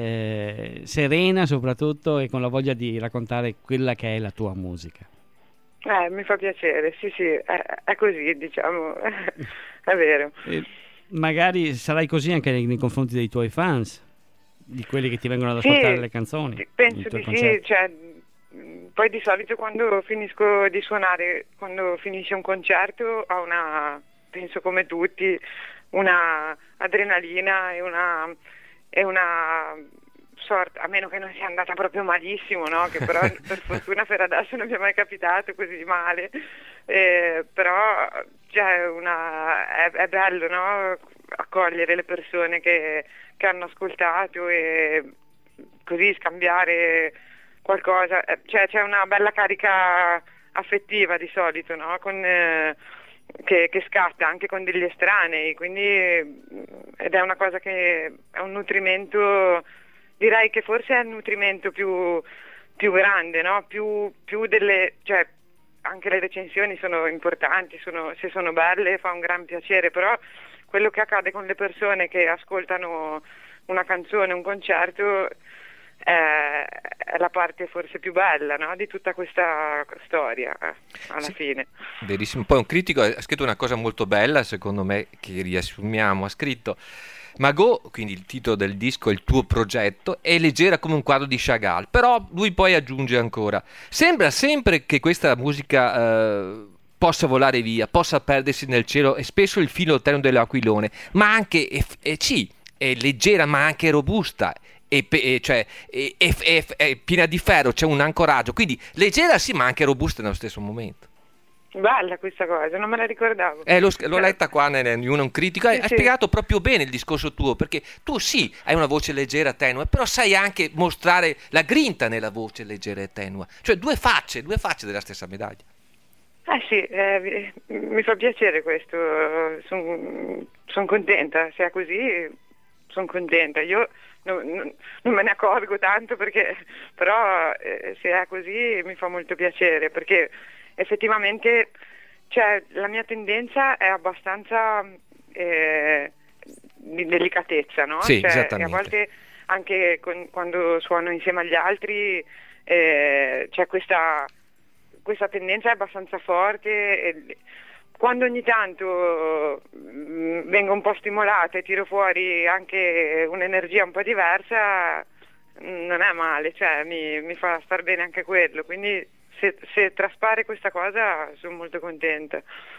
Speaker 2: serena soprattutto e con la voglia di raccontare quella che è la tua musica.
Speaker 4: Mi fa piacere, sì, è così, diciamo, è vero.
Speaker 2: Magari sarai così anche nei confronti dei tuoi fans, di quelli che ti vengono ad ascoltare le canzoni.
Speaker 4: Penso di sì, cioè, poi di solito quando finisco di suonare, quando finisce un concerto, ho penso come tutti, una adrenalina e una sorta, a meno che non sia andata proprio malissimo, no? Che però per fortuna per adesso non mi è mai capitato così male, però cioè, è bello, no? Accogliere le persone che hanno ascoltato e così scambiare qualcosa, cioè c'è una bella carica affettiva di solito, no? Che scatta anche con degli estranei, quindi ed è una cosa che è un nutrimento, direi che forse è il nutrimento più grande, no? Più delle, cioè anche le recensioni sono importanti, se sono belle fa un gran piacere, però quello che accade con le persone che ascoltano una canzone, un concerto, è la parte forse più bella, no? Di tutta questa storia, alla fine.
Speaker 3: Verissimo. Poi un critico ha scritto una cosa molto bella, secondo me, che riassumiamo, ha scritto: Mago, quindi il titolo del disco, il tuo progetto, è leggera come un quadro di Chagall, però lui poi aggiunge ancora: sembra sempre che questa musica possa volare via, possa perdersi nel cielo, e spesso il filo tenue dell'aquilone, ma anche è leggera ma anche robusta, cioè è piena di ferro, c'è un ancoraggio, quindi leggera sì ma anche robusta nello stesso momento.
Speaker 4: Bella questa cosa, non me la ricordavo.
Speaker 3: L'ho letta qua in un critico, hai spiegato proprio bene il discorso tuo, perché tu sì hai una voce leggera, tenue, però sai anche mostrare la grinta nella voce leggera e tenue, cioè due facce della stessa medaglia.
Speaker 4: Sì, mi fa piacere questo, sono contenta, se è così sono contenta. Io non me ne accorgo tanto, però se è così mi fa molto piacere, perché effettivamente cioè la mia tendenza è abbastanza di delicatezza, no?
Speaker 3: Sì,
Speaker 4: Cioè,
Speaker 3: esattamente.
Speaker 4: a volte anche quando suono insieme agli altri c'è questa tendenza è abbastanza forte. E quando ogni tanto vengo un po' stimolata e tiro fuori anche un'energia un po' diversa, non è male, cioè mi fa star bene anche quello, quindi se traspare questa cosa sono molto contenta.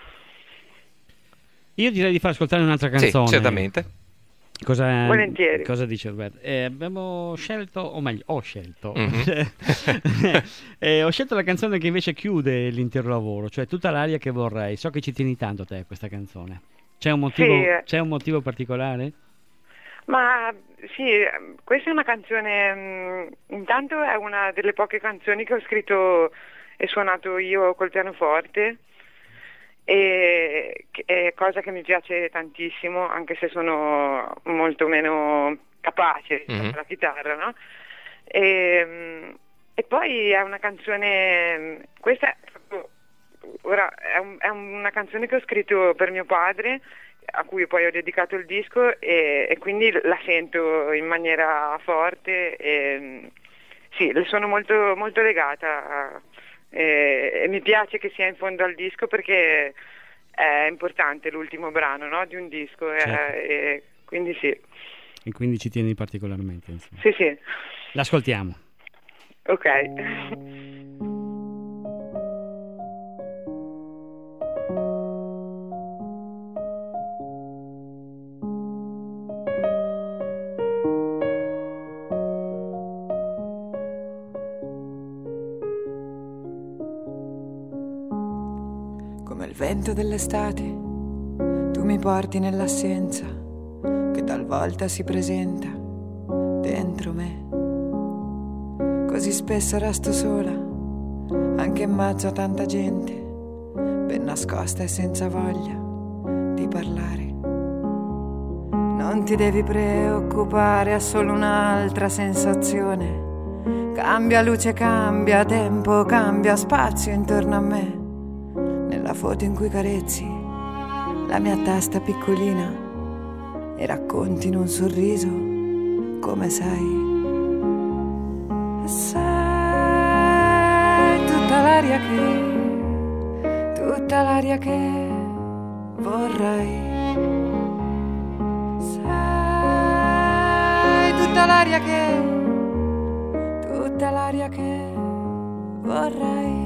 Speaker 2: Io direi di far ascoltare un'altra
Speaker 3: Sì,
Speaker 2: canzone.
Speaker 3: certamente.
Speaker 4: Volentieri.
Speaker 2: Cosa dice Roberto? Abbiamo scelto, o meglio, ho scelto.
Speaker 3: Mhm.
Speaker 2: Ho scelto la canzone che invece chiude l'intero lavoro, cioè Tutta l'aria che vorrei. So che ci tieni tanto te a questa canzone. C'è un motivo,
Speaker 4: Sì.
Speaker 2: c'è un motivo particolare?
Speaker 4: Ma sì, questa è una canzone, intanto è una delle poche canzoni che ho scritto e suonato io col pianoforte, e è cosa che mi piace tantissimo, anche se sono molto meno capace rispetto alla chitarra, no? E poi è una canzone, questa è proprio, ora è una canzone che ho scritto per mio padre, a cui poi ho dedicato il disco, e quindi la sento in maniera forte, e sì, le sono molto, molto legata, e mi piace che sia in fondo al disco perché è importante l'ultimo brano, no, di un disco,
Speaker 2: Certo.
Speaker 4: e quindi sì.
Speaker 2: E quindi ci tieni particolarmente, insomma.
Speaker 4: Sì, sì,
Speaker 2: L'ascoltiamo.
Speaker 4: ok.
Speaker 5: Come il vento dell'estate, tu mi porti nell'assenza che talvolta si presenta dentro me. Così spesso resto sola, anche in mezzo a tanta gente, ben nascosta e senza voglia di parlare. Non ti devi preoccupare, è solo un'altra sensazione. Cambia luce, cambia tempo, cambia spazio intorno a me. Nella foto in cui carezzi la mia testa piccolina e racconti in un sorriso come sei. E sei tutta l'aria che vorrei. Sei tutta l'aria che vorrei.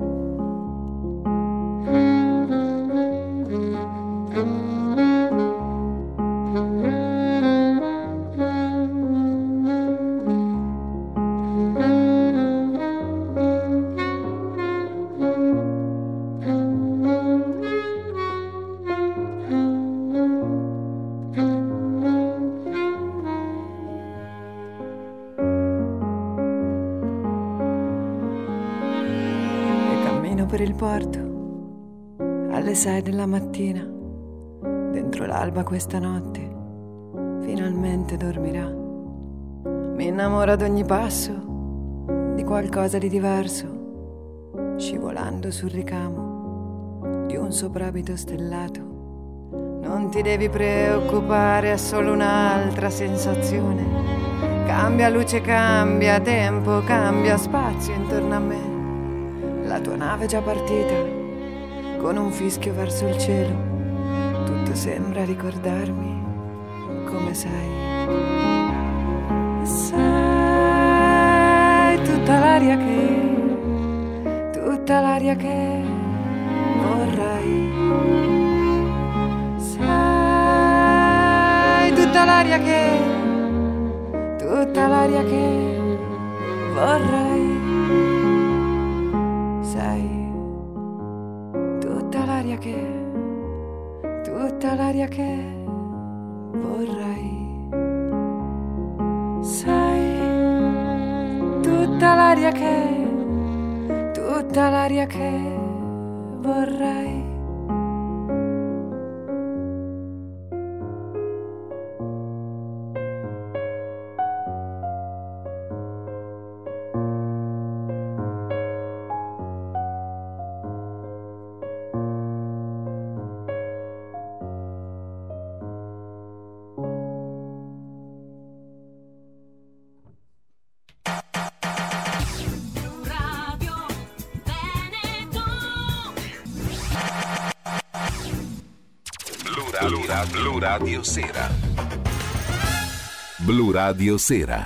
Speaker 5: Per il porto alle 6 della mattina, dentro l'alba questa notte finalmente dormirà. Mi innamoro ad ogni passo di qualcosa di diverso, scivolando sul ricamo di un soprabito stellato. Non ti devi preoccupare, è solo un'altra sensazione. Cambia luce, cambia tempo, cambia spazio intorno a me. La tua nave è già partita, con un fischio verso il cielo. Tutto sembra ricordarmi come sei. Sei tutta l'aria che vorrei. Sei tutta l'aria che vorrei. Sei tutta l'aria che vorrei. Sei tutta l'aria che vorrei.
Speaker 1: Blu Radio Sera. Blu Radio Sera.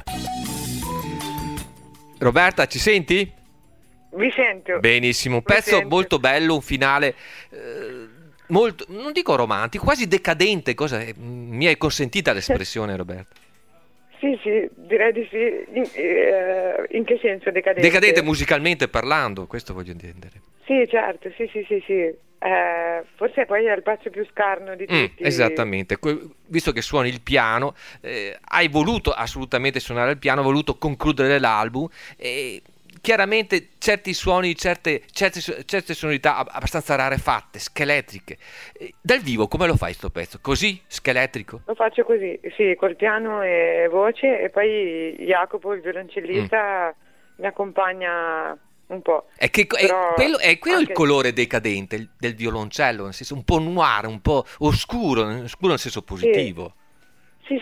Speaker 3: Roberta, ci senti?
Speaker 4: Vi sento.
Speaker 3: Benissimo, un
Speaker 4: Vi
Speaker 3: pezzo
Speaker 4: sento.
Speaker 3: molto bello, un finale molto, non dico romantico, quasi decadente. Mi è consentita l'espressione, Roberta?
Speaker 4: Sì, direi di sì. In che senso decadente?
Speaker 3: Decadente musicalmente parlando, questo voglio intendere.
Speaker 4: Sì, certo, sì. Forse poi è il pezzo più scarno di tutti.
Speaker 3: Esattamente, visto che suoni il piano, hai voluto assolutamente suonare il piano, hai voluto concludere l'album e chiaramente certi suoni, certe sonorità abbastanza rarefatte, scheletriche. Dal vivo come lo fai sto pezzo? Così? Scheletrico?
Speaker 4: Lo faccio così, sì, col piano e voce, e poi Jacopo, il violoncellista, mi accompagna un po'.
Speaker 3: È quello
Speaker 4: anche...
Speaker 3: il colore decadente del violoncello, nel senso un po' noir, un po' oscuro nel senso positivo.
Speaker 4: Sì,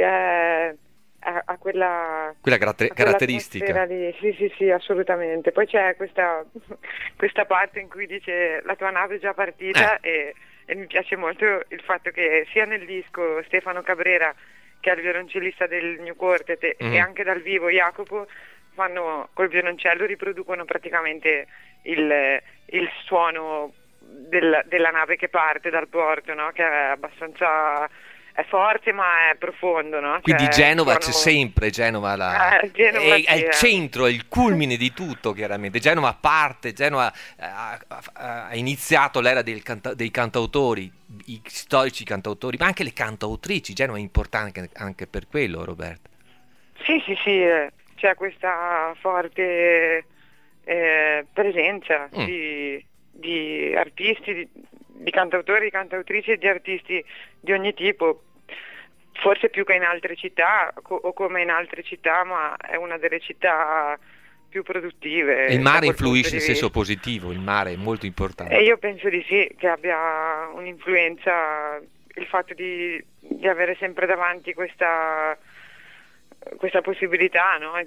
Speaker 4: ha quella
Speaker 3: caratteristica.
Speaker 4: atmosfera lì. Sì, assolutamente. Poi c'è questa parte in cui dice la tua nave è già partita e mi piace molto il fatto che sia nel disco Stefano Cabrera, che è il violoncellista del New Quartet, e anche dal vivo Jacopo, fanno col violoncello, riproducono praticamente il suono della nave che parte dal porto, no? Che è abbastanza... è forte ma è profondo, no?
Speaker 3: Quindi Genova
Speaker 4: c'è
Speaker 3: sempre, Genova è il centro, è il culmine di tutto, chiaramente. Genova parte, Genova ha iniziato l'era dei cantautori, i storici cantautori, ma anche le cantautrici. Genova è importante anche per quello, Roberta.
Speaker 4: Sì, c'è questa forte presenza di artisti, di cantautori, di cantautrici e di artisti di ogni tipo, forse più che in altre città o come in altre città, ma è una delle città più produttive.
Speaker 3: E il mare influisce in
Speaker 4: in
Speaker 3: senso positivo, il mare è molto importante.
Speaker 4: E io penso di sì, che abbia un'influenza il fatto di avere sempre davanti questa possibilità, no?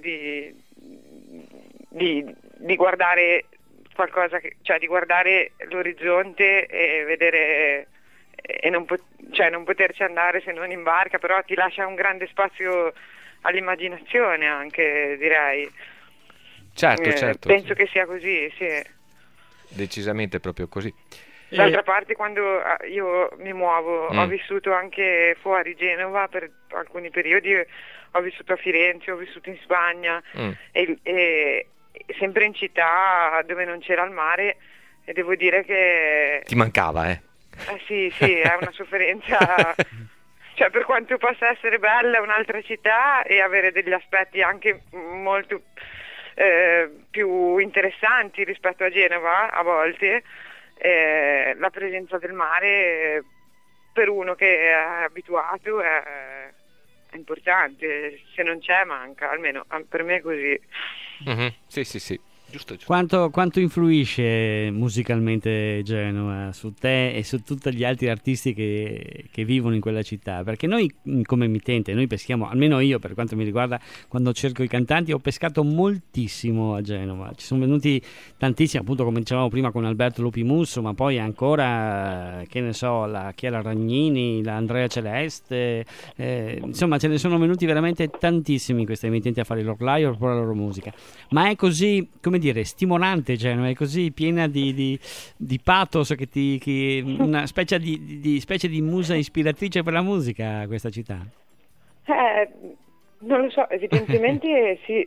Speaker 4: di guardare qualcosa, cioè di guardare l'orizzonte e vedere e non poterci andare se non in barca, però ti lascia un grande spazio all'immaginazione anche, direi.
Speaker 3: Certo.
Speaker 4: Penso che sia così, sì.
Speaker 3: Decisamente proprio così.
Speaker 4: D'altra parte, quando io mi muovo, ho vissuto anche fuori Genova per alcuni periodi, ho vissuto a Firenze, ho vissuto in Spagna e sempre in città dove non c'era il mare, e devo dire che...
Speaker 3: Ti mancava,
Speaker 4: Sì, è una sofferenza, cioè per quanto possa essere bella un'altra città e avere degli aspetti anche molto più interessanti rispetto a Genova a volte, la presenza del mare per uno che è abituato è importante, se non c'è manca, almeno per me è così.
Speaker 3: Sì. Giusto.
Speaker 2: Quanto influisce musicalmente Genova su te e su tutti gli altri artisti che vivono in quella città? Perché noi come emittente, noi peschiamo, almeno io per quanto mi riguarda, quando cerco i cantanti ho pescato moltissimo a Genova, ci sono venuti tantissimi, appunto come dicevamo prima con Alberto Lupi Musso, ma poi ancora, che ne so, la Chiara Ragnini, la Andrea Celeste, insomma ce ne sono venuti veramente tantissimi questi emittenti a fare il loro live per la loro musica. Ma è così, come dire, stimolante Genova, è così piena di pathos che una specie di musa ispiratrice per la musica questa città?
Speaker 4: Non lo so, evidentemente sì,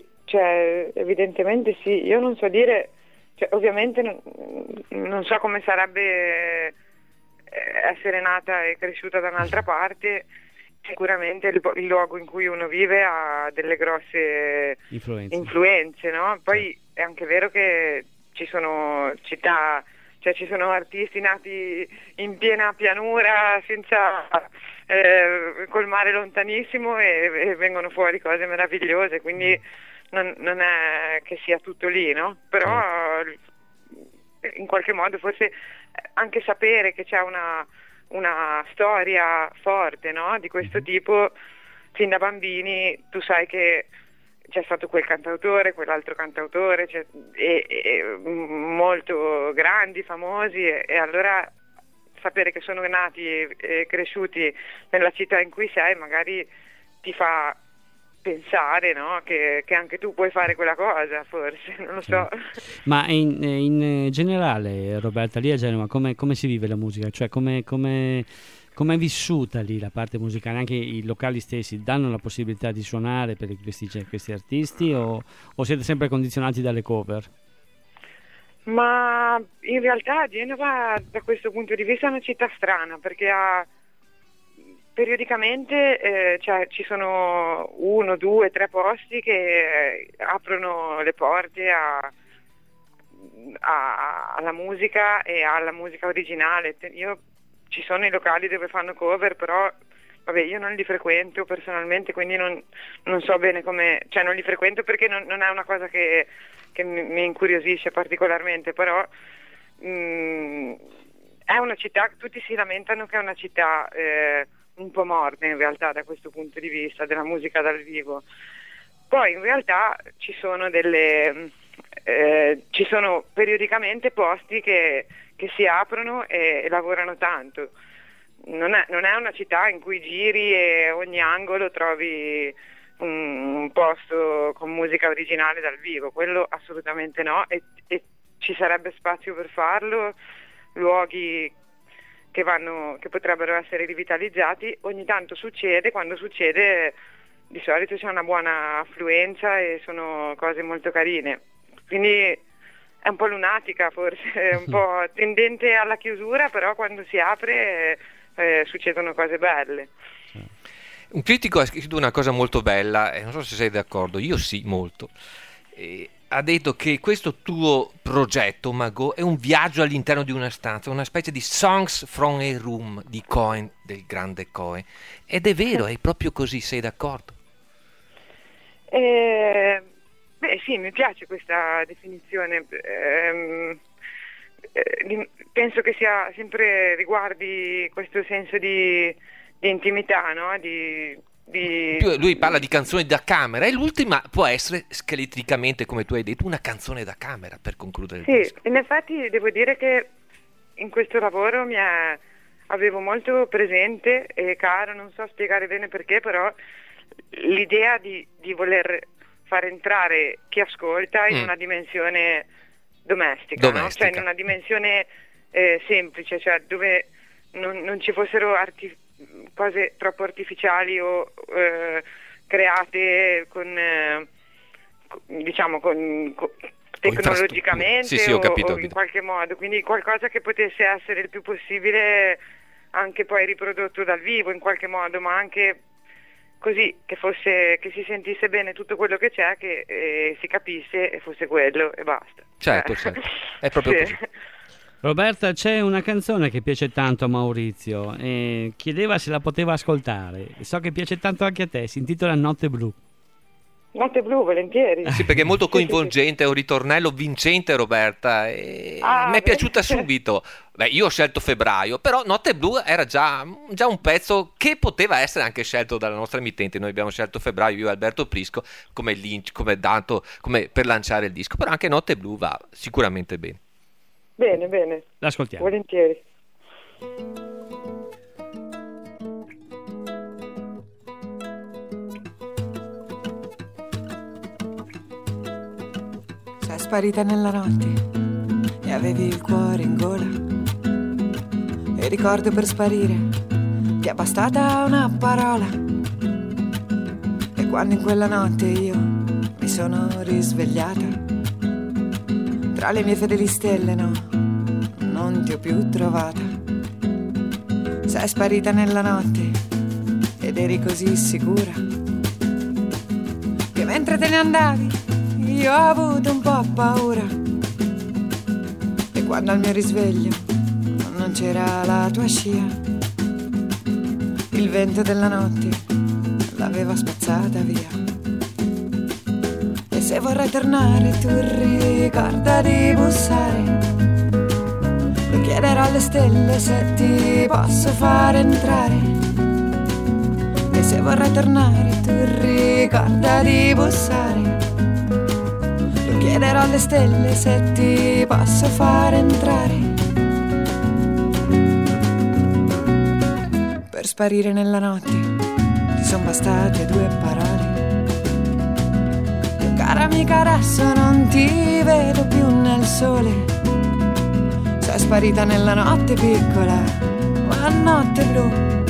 Speaker 4: io non so dire, ovviamente non so come sarebbe essere nata e cresciuta da un'altra parte. Sicuramente il luogo in cui uno vive ha delle grosse influenze, no? Poi è anche vero che ci sono città, cioè ci sono artisti nati in piena pianura senza col mare lontanissimo e vengono fuori cose meravigliose, quindi non è che sia tutto lì, no? Però in qualche modo forse anche sapere che c'è una storia forte, no? Di questo tipo, fin da bambini tu sai che c'è stato quel cantautore, quell'altro cantautore, e molto grandi, famosi, e allora sapere che sono nati e cresciuti nella città in cui sei magari ti fa pensare, no? Che anche tu puoi fare quella cosa, forse, non lo so.
Speaker 2: Ma in generale, Roberta, lì a Genova come si vive la musica? Cioè come è vissuta lì la parte musicale? Anche i locali stessi danno la possibilità di suonare per questi artisti o siete sempre condizionati dalle cover?
Speaker 4: Ma in realtà Genova da questo punto di vista è una città strana, perché periodicamente ci sono 1, 2, 3 posti che aprono le porte alla musica e alla musica originale. Ci sono i locali dove fanno cover, però vabbè, io non li frequento personalmente, quindi non so bene come, cioè non li frequento perché non è una cosa che mi incuriosisce particolarmente, però è una città, tutti si lamentano che è una città un po' morta in realtà da questo punto di vista della musica dal vivo. Poi in realtà ci sono periodicamente posti che si aprono e lavorano tanto. Non è una città in cui giri e ogni angolo trovi un posto con musica originale dal vivo, quello assolutamente no, e ci sarebbe spazio per farlo, luoghi che potrebbero essere rivitalizzati. Ogni tanto succede, quando succede di solito c'è una buona affluenza e sono cose molto carine, quindi è un po' lunatica forse, è un po' tendente alla chiusura, però quando si apre succedono cose belle.
Speaker 3: Un critico ha scritto una cosa molto bella, e non so se sei d'accordo, io sì, molto. Ha detto che questo tuo progetto, Mago, è un viaggio all'interno di una stanza, una specie di Songs from a Room di Cohen, del grande Cohen. Ed è vero, è proprio così, sei d'accordo?
Speaker 4: Beh sì, mi piace questa definizione. Penso che sia sempre riguardi questo senso di intimità, no?
Speaker 3: Lui parla di canzoni da camera e l'ultima può essere scheletricamente, come tu hai detto, una canzone da camera per concludere il disco.
Speaker 4: Sì, in effetti devo dire che in questo lavoro avevo molto presente e caro, non so spiegare bene perché, però l'idea di voler far entrare chi ascolta in una dimensione domestica. No? Cioè in una dimensione semplice, cioè dove non ci fossero cose troppo artificiali o create tecnologicamente
Speaker 3: sì, ho capito.
Speaker 4: O in qualche modo, quindi qualcosa che potesse essere il più possibile anche poi riprodotto dal vivo in qualche modo, ma anche così che si sentisse bene tutto quello che c'è, che si capisse e fosse quello e basta.
Speaker 3: Certo. È proprio così.
Speaker 2: Roberta, c'è una canzone che piace tanto a Maurizio e chiedeva se la poteva ascoltare. So che piace tanto anche a te, si intitola Notte Blu.
Speaker 4: Notte Blu, volentieri.
Speaker 3: Sì, perché è molto coinvolgente, è un ritornello vincente, Roberta, e mi è piaciuta subito. Beh, io ho scelto Febbraio, però Notte Blu era già un pezzo che poteva essere anche scelto dalla nostra emittente. Noi abbiamo scelto Febbraio, io e Alberto Prisco, come per lanciare il disco, però anche Notte Blu va sicuramente bene.
Speaker 4: Bene.
Speaker 2: L'ascoltiamo.
Speaker 4: Volentieri.
Speaker 5: Sei sparita nella notte e avevi il cuore in gola. E ricordo per sparire ti è bastata una parola. E quando in quella notte io mi sono risvegliata, tra le mie fedeli stelle non ti ho più trovata. Sei sparita nella notte ed eri così sicura che mentre te ne andavi io ho avuto un po' paura. E quando al mio risveglio non c'era la tua scia, il vento della notte l'aveva spazzata via. E se vorrai tornare tu ricorda di bussare, lo chiederò alle stelle se ti posso fare entrare. E se vorrai tornare tu ricorda di bussare, lo chiederò alle stelle se ti posso fare entrare. sparire nella notte, ti son bastate 2 parole. Io, cara amica, adesso non ti vedo più nel sole. Sei sparita nella notte piccola, una notte blu.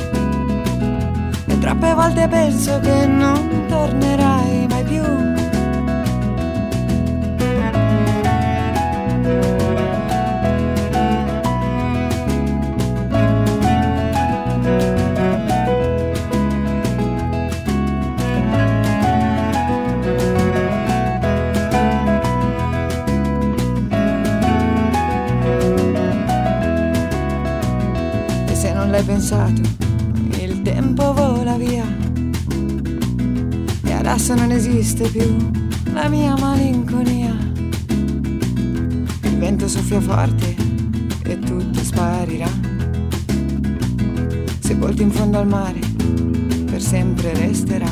Speaker 5: E troppe volte penso che non tornerai mai più. L'hai pensato, il tempo vola via e adesso non esiste più la mia malinconia. Il vento soffia forte e tutto sparirà, sepolto in fondo al mare per sempre resterà.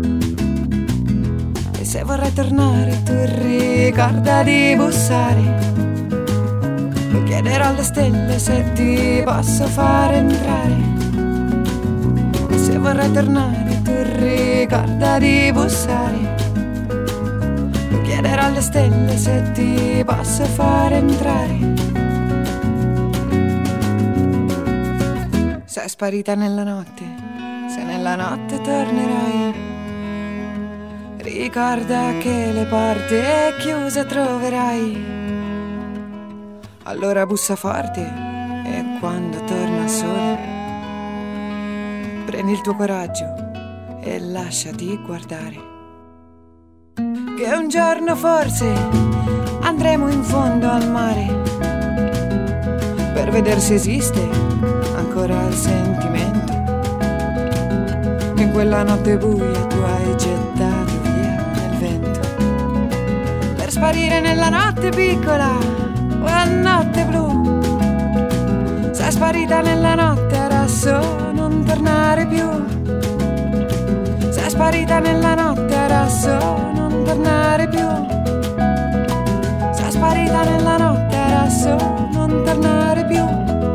Speaker 5: E se vorrai tornare tu ricorda di bussare. Lo chiederò alle stelle se ti posso fare entrare. E se vorrai tornare tu ricorda di bussare. Lo chiederò alle stelle se ti posso fare entrare. Sei sparita nella notte, se nella notte tornerai, ricorda che le porte chiuse troverai. Allora bussa forte e quando torna il sole prendi il tuo coraggio e lasciati guardare. Che un giorno forse andremo in fondo al mare per vedere se esiste ancora il sentimento che in quella notte buia tu hai gettato via nel vento. Per sparire nella notte piccola, una notte blu, sei sparita nella notte, adesso non tornare più. Sei sparita nella notte, adesso non tornare più. Sei sparita nella notte, adesso non tornare più.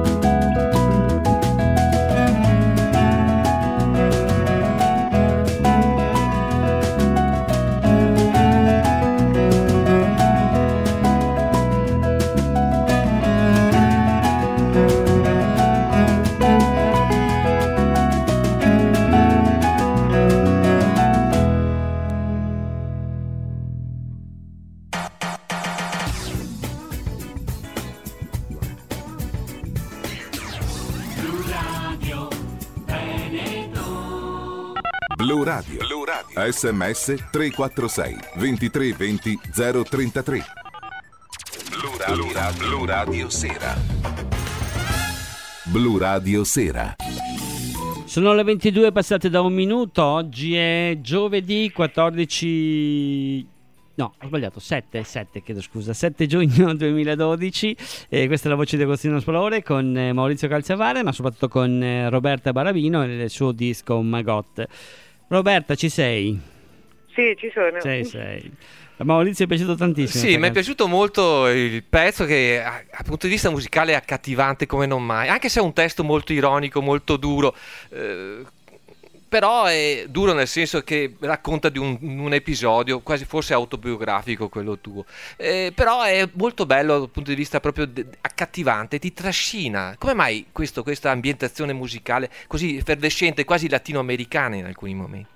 Speaker 1: Blu Radio. SMS 346 2320 033. Blu Radio Sera. Blu Radio Sera.
Speaker 2: Sono le 22 passate da un minuto. Oggi è giovedì 14. No, ho sbagliato, 7, chiedo scusa, 7 giugno 2012. Questa è la voce di Agostino Spolore con Maurizio Calzavare, ma soprattutto con Roberta Baravino e il suo disco Magot. Roberta, ci sei?
Speaker 4: Sì, ci sono.
Speaker 2: Sei. A Maurizio è piaciuto tantissimo.
Speaker 3: Sì, mi è piaciuto molto il pezzo che dal punto di vista musicale è accattivante come non mai, anche se è un testo molto ironico, molto duro. Però è duro nel senso che racconta di un episodio quasi forse autobiografico quello tuo, però è molto bello dal punto di vista proprio accattivante, ti trascina. Come mai questa ambientazione musicale così effervescente, quasi latinoamericana in alcuni momenti?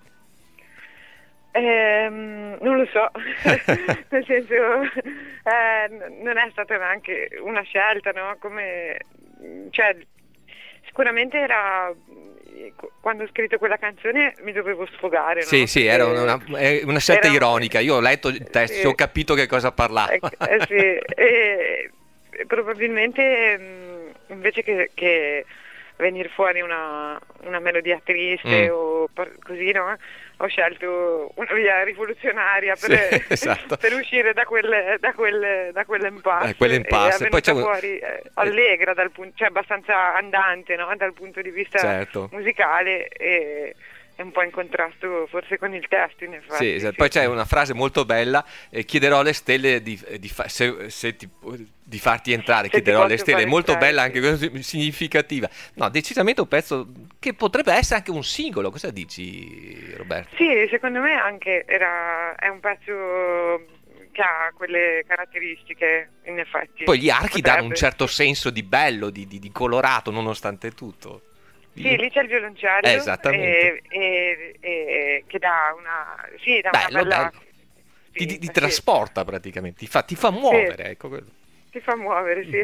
Speaker 4: Non lo so, nel senso non è stata neanche una scelta, no? Cioè, sicuramente era, quando ho scritto quella canzone mi dovevo sfogare, no?
Speaker 3: Sì, era una scelta ironica. Io ho letto il testo e ho capito che cosa parlava.
Speaker 4: Sì, e probabilmente invece che venire fuori una melodia triste o così, no? Ho scelto una via rivoluzionaria per,
Speaker 3: esatto,
Speaker 4: per uscire da quell'impasse.
Speaker 3: Quell'impasse.
Speaker 4: Poi c'è fuori allegra, cioè abbastanza andante, no? Dal punto di vista musicale, e è un po' in contrasto forse con il testo, in effetti.
Speaker 3: Sì, esatto. Poi c'è una frase molto bella, chiederò alle stelle di farti entrare,
Speaker 4: Se ti
Speaker 3: chiederò alle
Speaker 4: posso
Speaker 3: stelle,
Speaker 4: far
Speaker 3: molto
Speaker 4: entrare,
Speaker 3: bella, anche questa significativa. No, decisamente un pezzo che potrebbe essere anche un singolo, cosa dici, Roberto?
Speaker 4: Sì, secondo me anche è un pezzo che ha quelle caratteristiche, in effetti.
Speaker 3: Poi gli archi danno un
Speaker 4: Potrebbe.
Speaker 3: certo senso di bello, di colorato, nonostante tutto.
Speaker 4: Sì, lì c'è il violoncello
Speaker 3: Esattamente.
Speaker 4: e che dà una
Speaker 3: Bello,
Speaker 4: bella
Speaker 3: bello.
Speaker 4: spinta,
Speaker 3: Ti
Speaker 4: sì.
Speaker 3: trasporta praticamente, ti fa muovere, ecco quello.
Speaker 4: Ti fa muovere, sì.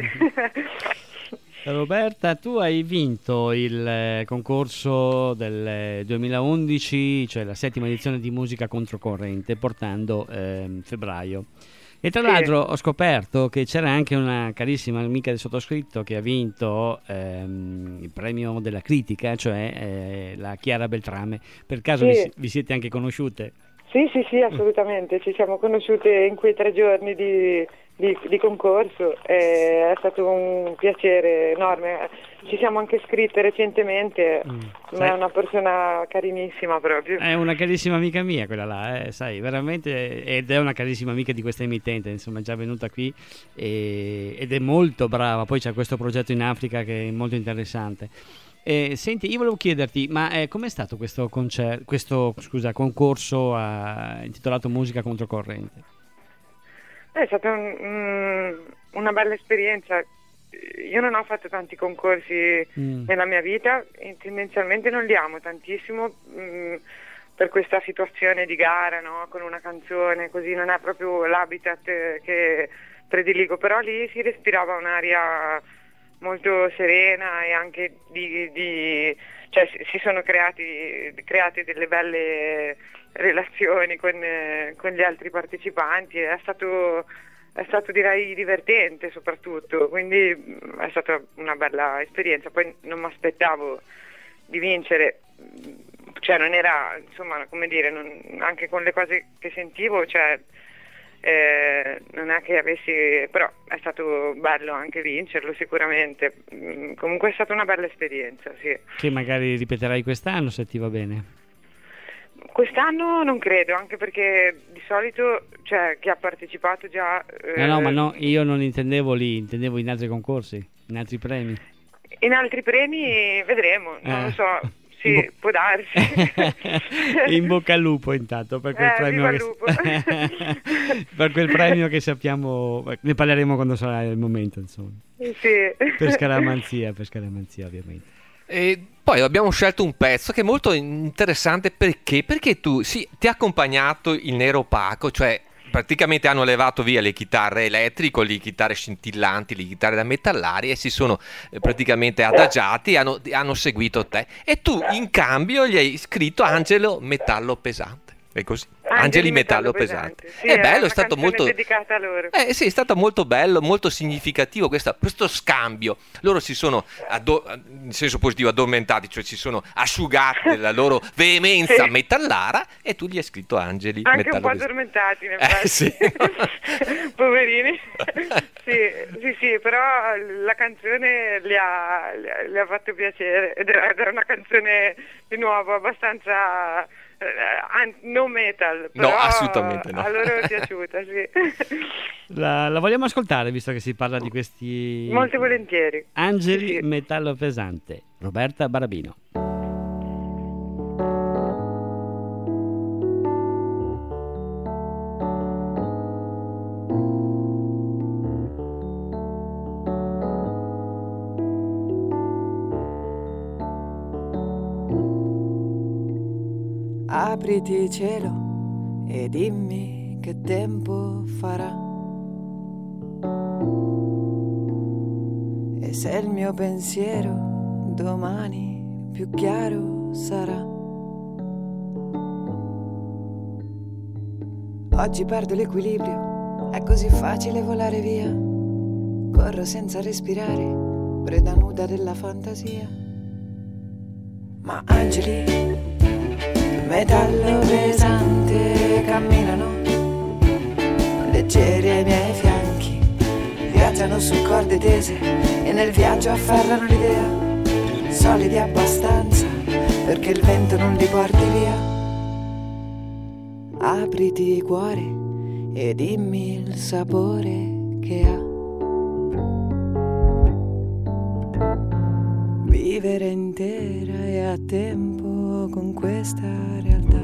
Speaker 2: Roberta, tu hai vinto il concorso del 2011, cioè la 7ª edizione di Musica Controcorrente, portando Febbraio. E tra
Speaker 4: Sì.
Speaker 2: l'altro ho scoperto che c'era anche una carissima amica del sottoscritto che ha vinto il premio della critica, cioè la Chiara Beltrame. Per caso
Speaker 4: Sì.
Speaker 2: vi siete anche conosciute?
Speaker 4: Sì, assolutamente. Ci siamo conosciute in quei 3 giorni di concorso. È stato un piacere enorme. Ci siamo anche scritte recentemente. Ma è una persona carinissima proprio.
Speaker 2: È una carissima amica mia quella là, sai, veramente, ed è una carissima amica di questa emittente, insomma è già venuta qui ed è molto brava. Poi c'è questo progetto in Africa che è molto interessante. Senti, io volevo chiederti, ma com'è stato questo concorso intitolato Musica Controcorrente?
Speaker 4: È stata una bella esperienza. Io non ho fatto tanti concorsi nella mia vita, e tendenzialmente non li amo tantissimo per questa situazione di gara, no? Con una canzone, così non è proprio l'habitat che prediligo, però lì si respirava un'aria molto serena e anche cioè si sono create delle belle relazioni con gli altri partecipanti. È stato direi divertente soprattutto, quindi è stata una bella esperienza. Poi non mi aspettavo di vincere, cioè non era, insomma, come dire, anche con le cose che sentivo, cioè non è che avessi, però è stato bello anche vincerlo sicuramente. Comunque è stata una bella esperienza, sì.
Speaker 2: Che magari ripeterai quest'anno se ti va bene.
Speaker 4: Quest'anno non credo, anche perché di solito, cioè, chi ha partecipato già...
Speaker 2: No, io non intendevo lì, intendevo in altri concorsi, in altri premi.
Speaker 4: In altri premi vedremo, non lo so, sì, può darsi.
Speaker 2: In bocca al lupo intanto per quel premio
Speaker 4: viva il lupo.
Speaker 2: per quel premio che sappiamo, ne parleremo quando sarà il momento, insomma.
Speaker 4: Sì.
Speaker 2: Per scaramanzia ovviamente.
Speaker 3: E poi abbiamo scelto un pezzo che è molto interessante perché ti ha accompagnato il nero opaco, cioè praticamente hanno levato via le chitarre elettriche, le chitarre scintillanti, le chitarre da metallari, e si sono praticamente adagiati e hanno seguito te, e tu in cambio gli hai scritto Angelo Metallo Pesante. È così. Angeli Metallo Pesante.
Speaker 4: Sì,
Speaker 3: È bello, è
Speaker 4: una
Speaker 3: stato
Speaker 4: canzone
Speaker 3: molto
Speaker 4: dedicata a loro.
Speaker 3: sì, è stato molto bello, molto significativo questo scambio. Loro si sono in senso positivo addormentati, cioè si sono asciugati della loro veemenza
Speaker 4: Sì.
Speaker 3: metallara, e tu gli hai scritto Angeli
Speaker 4: Anche
Speaker 3: Metallo
Speaker 4: un po'
Speaker 3: Pesante.
Speaker 4: addormentati, in effetti.
Speaker 3: Sì.
Speaker 4: Poverini. sì, però la canzone le ha fatto piacere, ed era una canzone di nuovo abbastanza non metal, però
Speaker 3: No, assolutamente no.
Speaker 4: a loro è piaciuta, sì.
Speaker 2: La vogliamo ascoltare, visto che si parla di questi
Speaker 4: Molto volentieri.
Speaker 2: Angeli
Speaker 4: Sì.
Speaker 2: Metallo Pesante. Roberta Barabino.
Speaker 5: Apriti cielo e dimmi che tempo farà. E se il mio pensiero domani più chiaro sarà. Oggi perdo l'equilibrio, è così facile volare via. Corro senza respirare, preda nuda della fantasia. Ma angeli, metallo pesante, camminano leggeri ai miei fianchi, viaggiano su corde tese e nel viaggio afferrano l'idea, solidi abbastanza perché il vento non li porti via. Apriti cuore e dimmi il sapore che ha vivere intera e a tempo con questa realtà.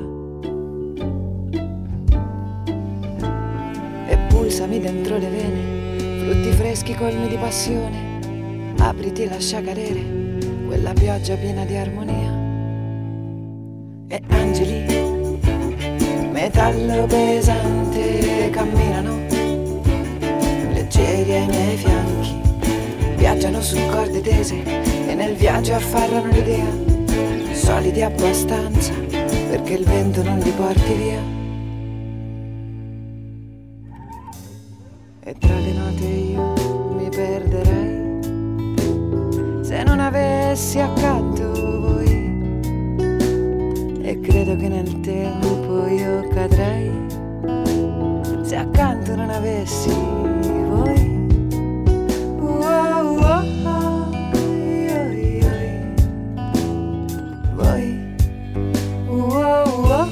Speaker 5: E pulsami dentro le vene, frutti freschi colmi di passione. Apriti e lascia cadere quella pioggia piena di armonia. E angeli, metallo pesante, camminano leggeri ai miei fianchi, viaggiano su corde tese e nel viaggio afferrano l'idea, solidi abbastanza perché il vento non li porti via. E tra le note io mi perderei se non avessi accanto voi, e credo che nel tempo io cadrei se accanto non avessi voi. Wow, wow, voi. Wow, wow.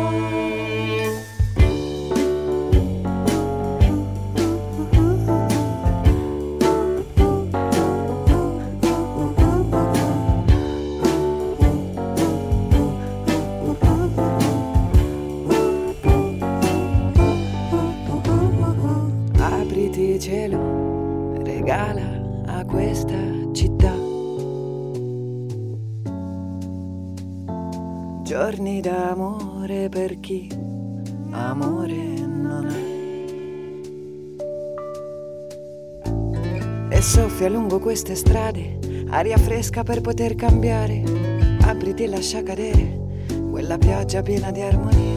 Speaker 5: Apriti cielo, regala a questa città giorni d'amore per chi amore non ha. E soffia lungo queste strade aria fresca per poter cambiare. Apriti e lascia cadere quella pioggia piena di armonia.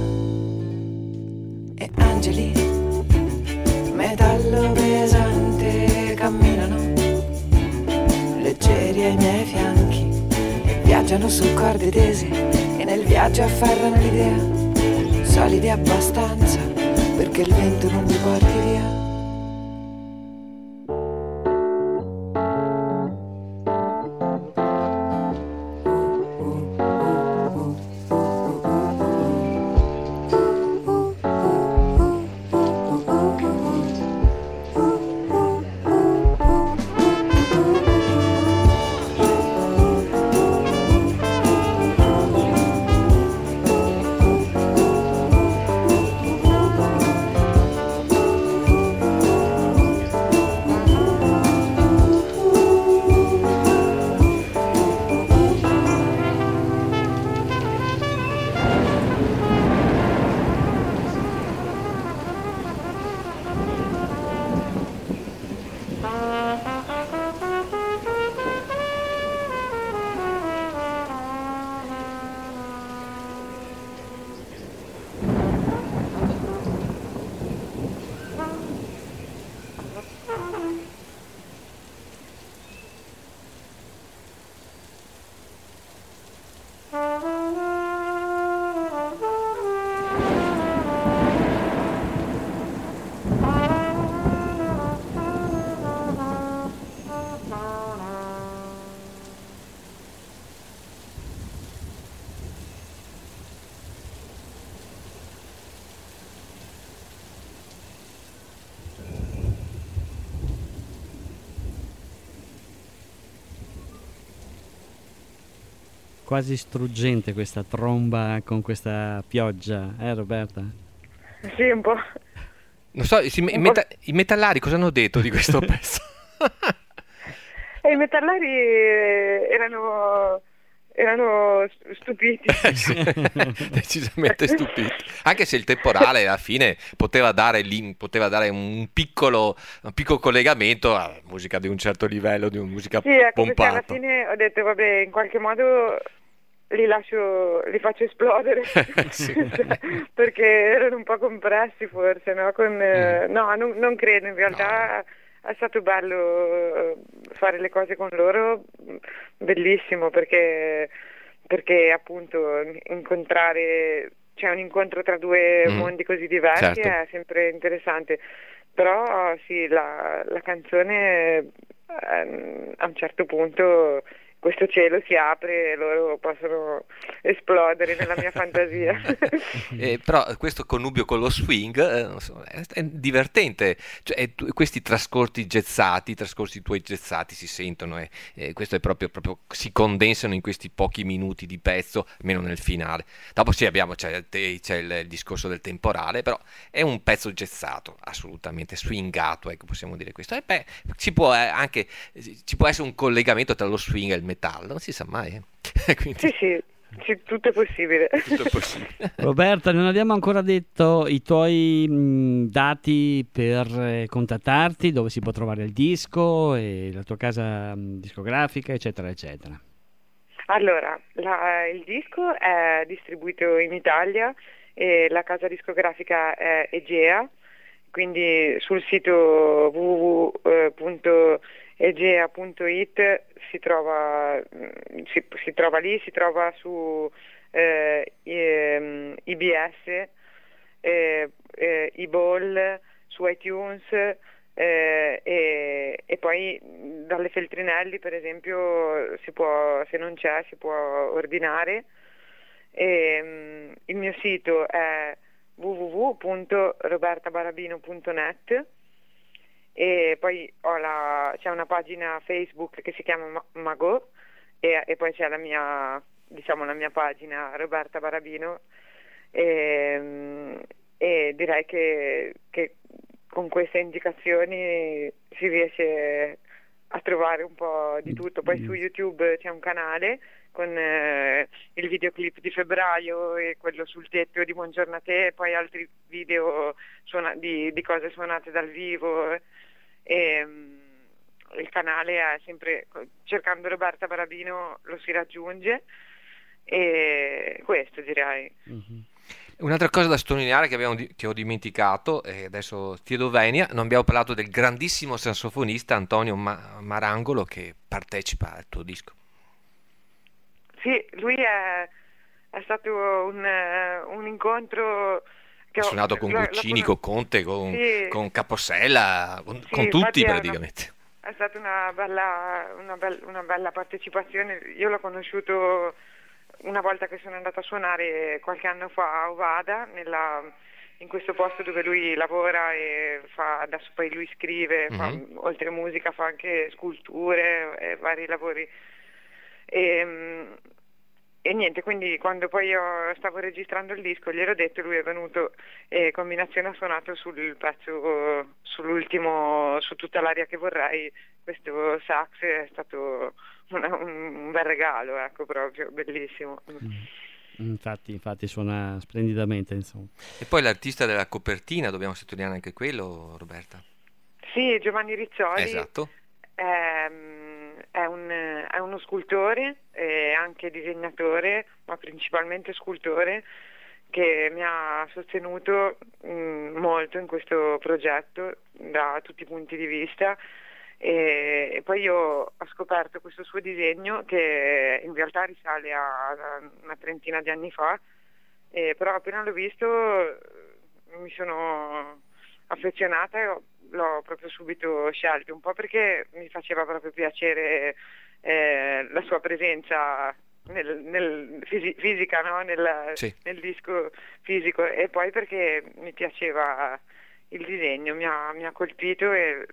Speaker 5: E angeli, metallo pesante, camminano leggeri ai miei fianchi e viaggiano su corde tese e nel viaggio afferrano l'idea, solidi abbastanza perché il vento non li porti via.
Speaker 2: Quasi struggente questa tromba con questa pioggia, Roberta?
Speaker 4: Sì, un po'.
Speaker 3: Non so, i metallari cosa hanno detto di questo pezzo?
Speaker 4: E i metallari erano stupiti.
Speaker 3: Sì, decisamente stupiti. Anche se il temporale alla fine poteva dare un piccolo collegamento a musica di un certo livello, di una musica
Speaker 4: sì, ecco,
Speaker 3: pompata.
Speaker 4: Alla fine ho detto vabbè, in qualche modo li faccio esplodere.
Speaker 3: Sì.
Speaker 4: Perché erano un po' compressi forse, no? No, non credo, in realtà è stato bello fare le cose con loro, bellissimo, perché appunto incontrare, c'è un incontro tra due mondi così diversi,
Speaker 3: certo.
Speaker 4: È sempre interessante. Però sì, la canzone a un certo punto questo cielo si apre e loro possono esplodere nella mia fantasia.
Speaker 3: Però questo connubio con lo swing è divertente, cioè, questi trascorsi tuoi gezzati si sentono e questo è proprio si condensano in questi pochi minuti di pezzo, almeno nel finale. Dopo c'è il discorso del temporale, però è un pezzo gezzato, assolutamente swingato, ecco, possiamo dire questo. E ci può essere un collegamento tra lo swing e il metallo, non si sa mai. Quindi...
Speaker 4: Sì, tutto è possibile.
Speaker 2: Roberta, non abbiamo ancora detto i tuoi dati per contattarti, dove si può trovare il disco e la tua casa discografica, eccetera, eccetera.
Speaker 4: Allora, il disco è distribuito in Italia e la casa discografica è Egea, quindi sul sito www.egea.it si trova su IBS, eBall, su iTunes e poi dalle Feltrinelli, per esempio, se non c'è, si può ordinare. Il mio sito è www.robertabarabino.net e poi c'è una pagina Facebook che si chiama Mago e poi c'è la mia pagina Roberta Barabino e direi che con queste indicazioni si riesce a trovare un po' di tutto. Poi su YouTube c'è un canale con il videoclip di febbraio e quello sul tetto di Buongiorno a te, e poi altri video di cose suonate dal vivo. Il canale è sempre, cercando Roberta Barabino lo si raggiunge, e questo direi.
Speaker 2: Mm-hmm.
Speaker 3: Un'altra cosa da sottolineare che ho dimenticato, e adesso chiedo venia, non abbiamo parlato del grandissimo sassofonista Antonio Marangolo che partecipa al tuo disco.
Speaker 4: Sì, lui è stato un incontro che
Speaker 3: ha suonato con Guccini, con Conte, con Capossela, con tutti praticamente.
Speaker 4: È stata una bella partecipazione. Io l'ho conosciuto una volta che sono andata a suonare qualche anno fa a Ovada, in questo posto dove lui lavora e adesso poi lui scrive, oltre a musica fa anche sculture e vari lavori. E niente, quindi quando poi io stavo registrando il disco gliel'ho detto, lui è venuto e combinazione ha suonato sul pezzo, sull'ultimo, su Tutta l'aria che vorrei, questo sax è stato un bel regalo, ecco, proprio bellissimo.
Speaker 2: Infatti suona splendidamente, insomma.
Speaker 3: E poi l'artista della copertina, dobbiamo sottolineare anche quello, Roberta?
Speaker 4: Sì, Giovanni Riccioli.
Speaker 3: Esatto.
Speaker 4: È uno scultore e anche disegnatore, ma principalmente scultore, che mi ha sostenuto molto in questo progetto da tutti i punti di vista, e poi io ho scoperto questo suo disegno che in realtà risale a una trentina di anni fa, però appena l'ho visto mi sono affezionata e l'ho proprio subito scelto, un po' perché mi faceva proprio piacere la sua presenza fisica, no? Nel disco fisico, e poi perché mi piaceva il disegno, mi ha colpito e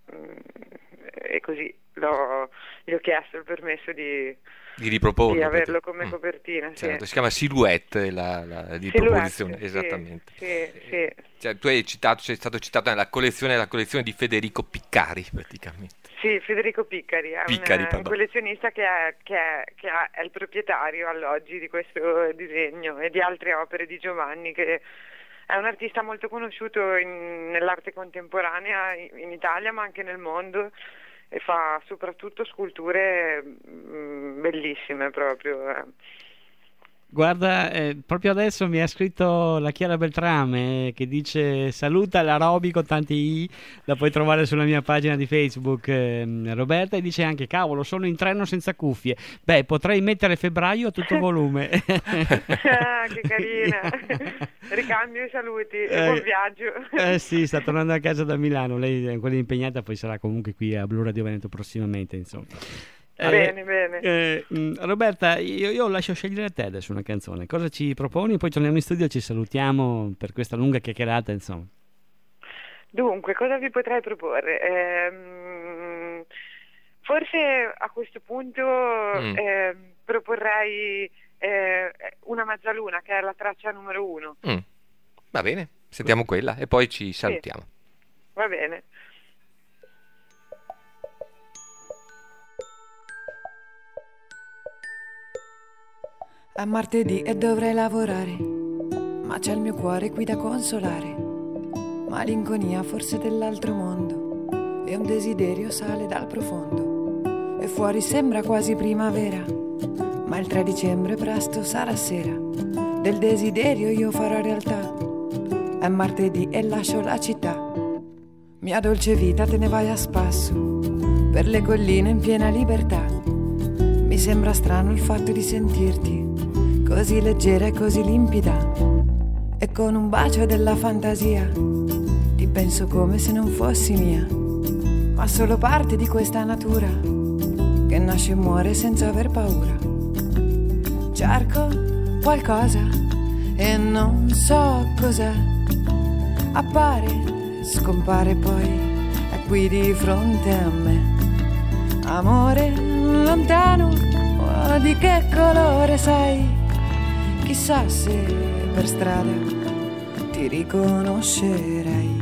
Speaker 4: così gli ho chiesto il permesso di
Speaker 3: riproporlo,
Speaker 4: di averlo come copertina.
Speaker 3: Certo, si chiama Silhouette di proposizione, esattamente.
Speaker 4: Sì.
Speaker 3: Cioè, tu sei stato citato nella collezione di Federico Piccari, praticamente.
Speaker 4: Sì, Federico Piccari è un collezionista che è il proprietario all'oggi di questo disegno e di altre opere di Giovanni, che è un artista molto conosciuto nell'arte contemporanea in Italia, ma anche nel mondo, e fa soprattutto sculture bellissime proprio.
Speaker 2: Guarda, proprio adesso mi ha scritto la Chiara Beltrame che dice: saluta l'Arobi con tanti I, la puoi trovare sulla mia pagina di Facebook, Roberta, e dice anche: cavolo, sono in treno senza cuffie, beh, potrei mettere febbraio a tutto volume.
Speaker 4: Che carina. Ricambio i saluti e buon viaggio.
Speaker 2: Sì, sta tornando a casa da Milano, lei è quella impegnata, poi sarà comunque qui a Blu Radio Veneto prossimamente, insomma.
Speaker 4: Bene.
Speaker 2: Roberta, io lascio scegliere a te adesso una canzone. Cosa ci proponi? Poi torniamo in studio e ci salutiamo per questa lunga chiacchierata, insomma.
Speaker 4: Dunque, cosa vi potrei proporre? Forse a questo punto proporrei Una mezzaluna, che è la traccia numero 1.
Speaker 3: Va bene, sentiamo quella e poi ci salutiamo.
Speaker 4: Sì, va bene.
Speaker 5: È martedì e dovrei lavorare, ma c'è il mio cuore qui da consolare. Malinconia forse dell'altro mondo, e un desiderio sale dal profondo. E fuori sembra quasi primavera, ma il 3 dicembre presto sarà sera. Del desiderio io farò realtà. È martedì e lascio la città. Mia dolce vita, te ne vai a spasso per le colline in piena libertà. Mi sembra strano il fatto di sentirti così leggera e così limpida, e con un bacio della fantasia ti penso come se non fossi mia, ma solo parte di questa natura che nasce e muore senza aver paura. Cerco qualcosa e non so cos'è, appare, scompare, poi è qui di fronte a me. Amore lontano, oh, di che colore sei? Chissà se per strada ti riconoscerei.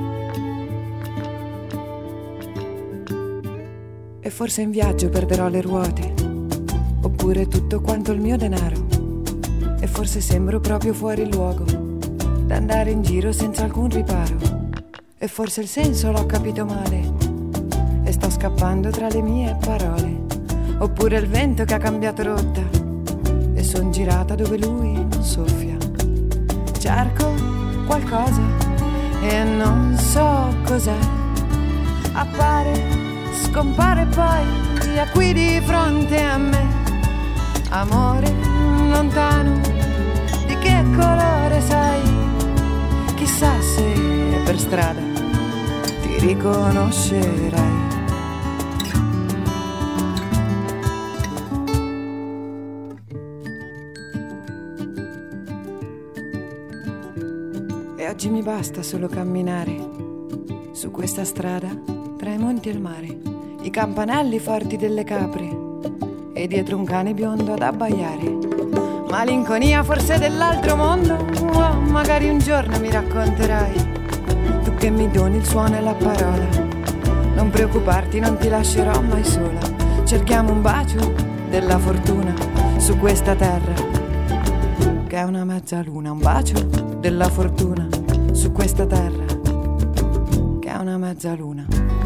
Speaker 5: E forse in viaggio perderò le ruote, oppure tutto quanto il mio denaro. E forse sembro proprio fuori luogo d'andare in giro senza alcun riparo. E forse il senso l'ho capito male e sto scappando tra le mie parole. Oppure il vento che ha cambiato rotta e son girata dove lui non soffia. Cerco qualcosa e non so cos'è, appare, scompare, poi è qui di fronte a me. Amore lontano, di che colore sei? Chissà se per strada ti riconoscerai. E oggi mi basta solo camminare su questa strada tra i monti e il mare, i campanelli forti delle capre e dietro un cane biondo ad abbaiare. Malinconia forse dell'altro mondo, oh, magari un giorno mi racconterai, tu che mi doni il suono e la parola. Non preoccuparti, non ti lascerò mai sola. Cerchiamo un bacio della fortuna su questa terra che è una mezzaluna. Un bacio della fortuna su questa terra che è una mezzaluna.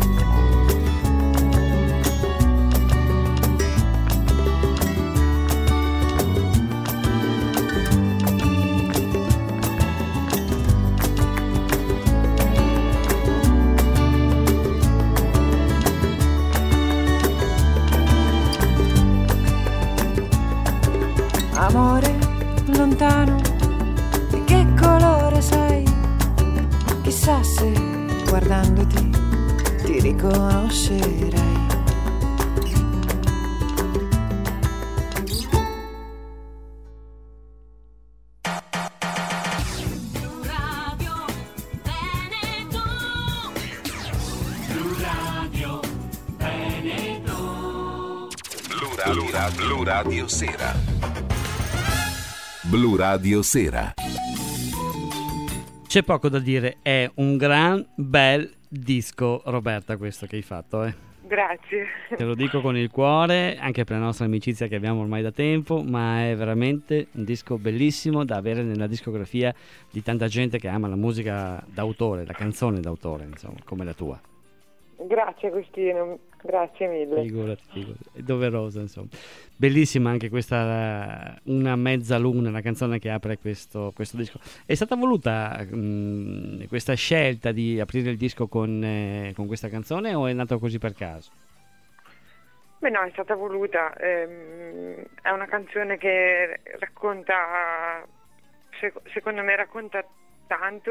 Speaker 5: Amore lontano, di che colore sei? Chissà se guardandoti ti riconoscerai.
Speaker 1: Blu Radio Sera. Blu Radio Sera.
Speaker 2: C'è poco da dire, è un gran bel disco, Roberta, questo che hai fatto, eh.
Speaker 4: Grazie.
Speaker 2: Te lo dico con il cuore, anche per la nostra amicizia che abbiamo ormai da tempo, ma è veramente un disco bellissimo da avere nella discografia di tanta gente che ama la musica d'autore, la canzone d'autore, insomma, come la tua.
Speaker 4: Grazie Agostino, grazie mille.
Speaker 2: Figurati, è doverosa, insomma. Bellissima anche questa Una mezzaluna, la canzone che apre questo disco. È stata voluta questa scelta di aprire il disco con questa canzone o è nato così per caso?
Speaker 4: Beh no, è stata voluta, è una canzone che racconta, secondo me racconta tanto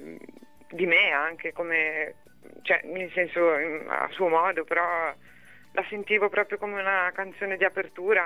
Speaker 4: di me anche, come, cioè nel senso a suo modo, però la sentivo proprio come una canzone di apertura.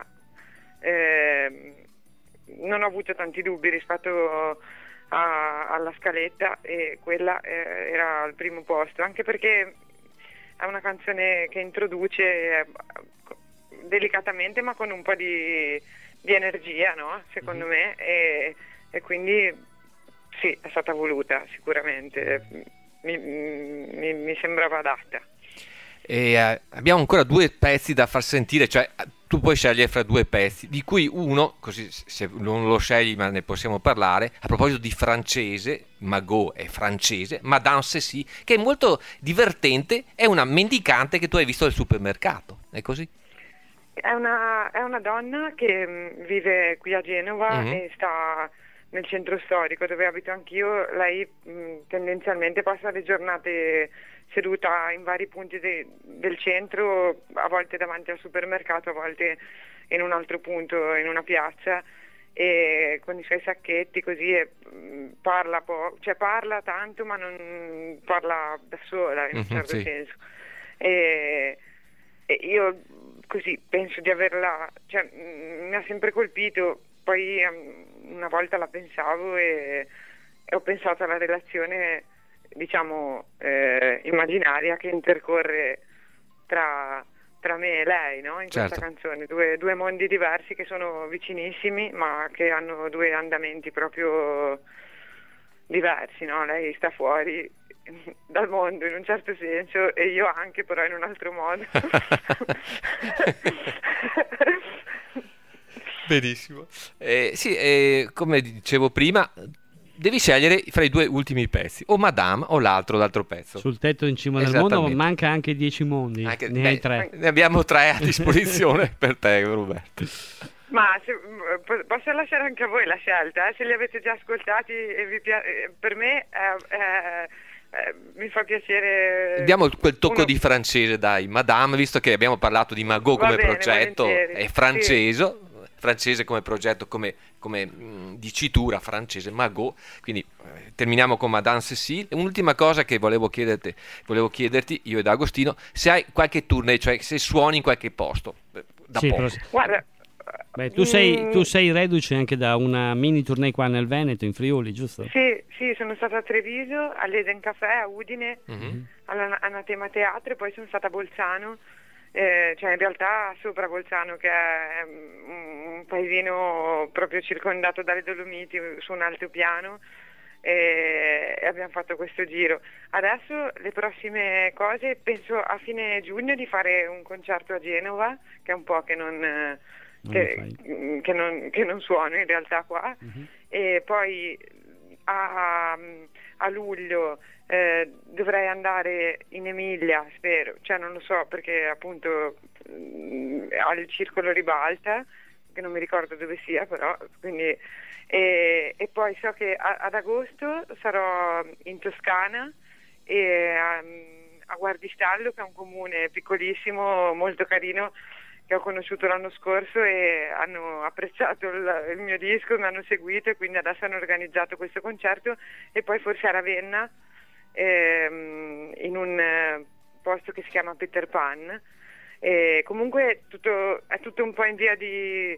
Speaker 4: Non ho avuto tanti dubbi rispetto alla scaletta, e quella era al primo posto, anche perché è una canzone che introduce delicatamente ma con un po' di energia, no? Secondo me, e quindi sì, è stata voluta sicuramente, mi sembrava adatta.
Speaker 3: E abbiamo ancora 2 pezzi da far sentire, cioè tu puoi scegliere fra 2 pezzi, di cui uno, così se non lo scegli ma ne possiamo parlare, a proposito di francese, Mago è francese, Madame Ceci, che è molto divertente, è una mendicante che tu hai visto al supermercato, è così?
Speaker 4: È una donna che vive qui a Genova e sta nel centro storico dove abito anch'io. Lei tendenzialmente passa le giornate seduta in vari punti del centro, a volte davanti al supermercato, a volte in un altro punto, in una piazza, e con i suoi sacchetti così, e parla cioè parla tanto ma non parla da sola in un certo senso, e io così penso di averla, cioè mi ha sempre colpito. Poi una volta la pensavo e ho pensato alla relazione, diciamo, immaginaria che intercorre tra me e lei, no? In questa canzone, due mondi diversi che sono vicinissimi ma che hanno 2 andamenti proprio diversi, no? Lei sta fuori dal mondo in un certo senso e io anche, però in un altro modo.
Speaker 3: Benissimo. Sì, come dicevo prima, devi scegliere fra i 2 ultimi pezzi, o Madame o l'altro pezzo.
Speaker 2: Sul tetto in cima al mondo manca anche 10 mondi, ne hai 3. Ne
Speaker 3: abbiamo 3 a disposizione per te, Roberto.
Speaker 4: Ma posso lasciare anche a voi la scelta, se li avete già ascoltati e per me mi fa piacere.
Speaker 3: Diamo quel tocco di francese, dai, Madame, visto che abbiamo parlato di Mago come progetto, è francese. Sì. Francese come progetto, come dicitura francese, Mago, quindi terminiamo con Madame Ceci. Un'ultima cosa che volevo chiederti io ed Agostino, se hai qualche tournée, cioè se suoni in qualche posto da poco.
Speaker 4: Guarda,
Speaker 2: beh, tu sei reduce anche da una mini tournée qua nel Veneto, in Friuli, giusto?
Speaker 4: Sì, sono stata a Treviso, all'Eden Café, a Udine, all'Anatema Teatro, poi sono stata a Bolzano. Cioè in realtà sopra Bolzano, che è un paesino proprio circondato dalle Dolomiti, su un altopiano, e abbiamo fatto questo giro. Adesso le prossime cose, penso a fine giugno di fare un concerto a Genova, che è un po' che non suono in realtà qua, e poi a luglio dovrei andare in Emilia, spero, cioè non lo so, perché appunto al Circolo Ribalta, che non mi ricordo dove sia, però quindi e poi so che ad agosto sarò in Toscana e a Guardistallo, che è un comune piccolissimo, molto carino, che ho conosciuto l'anno scorso e hanno apprezzato il mio disco, mi hanno seguito e quindi adesso hanno organizzato questo concerto, e poi forse a Ravenna, in un posto che si chiama Peter Pan. Comunque è tutto un po' in via di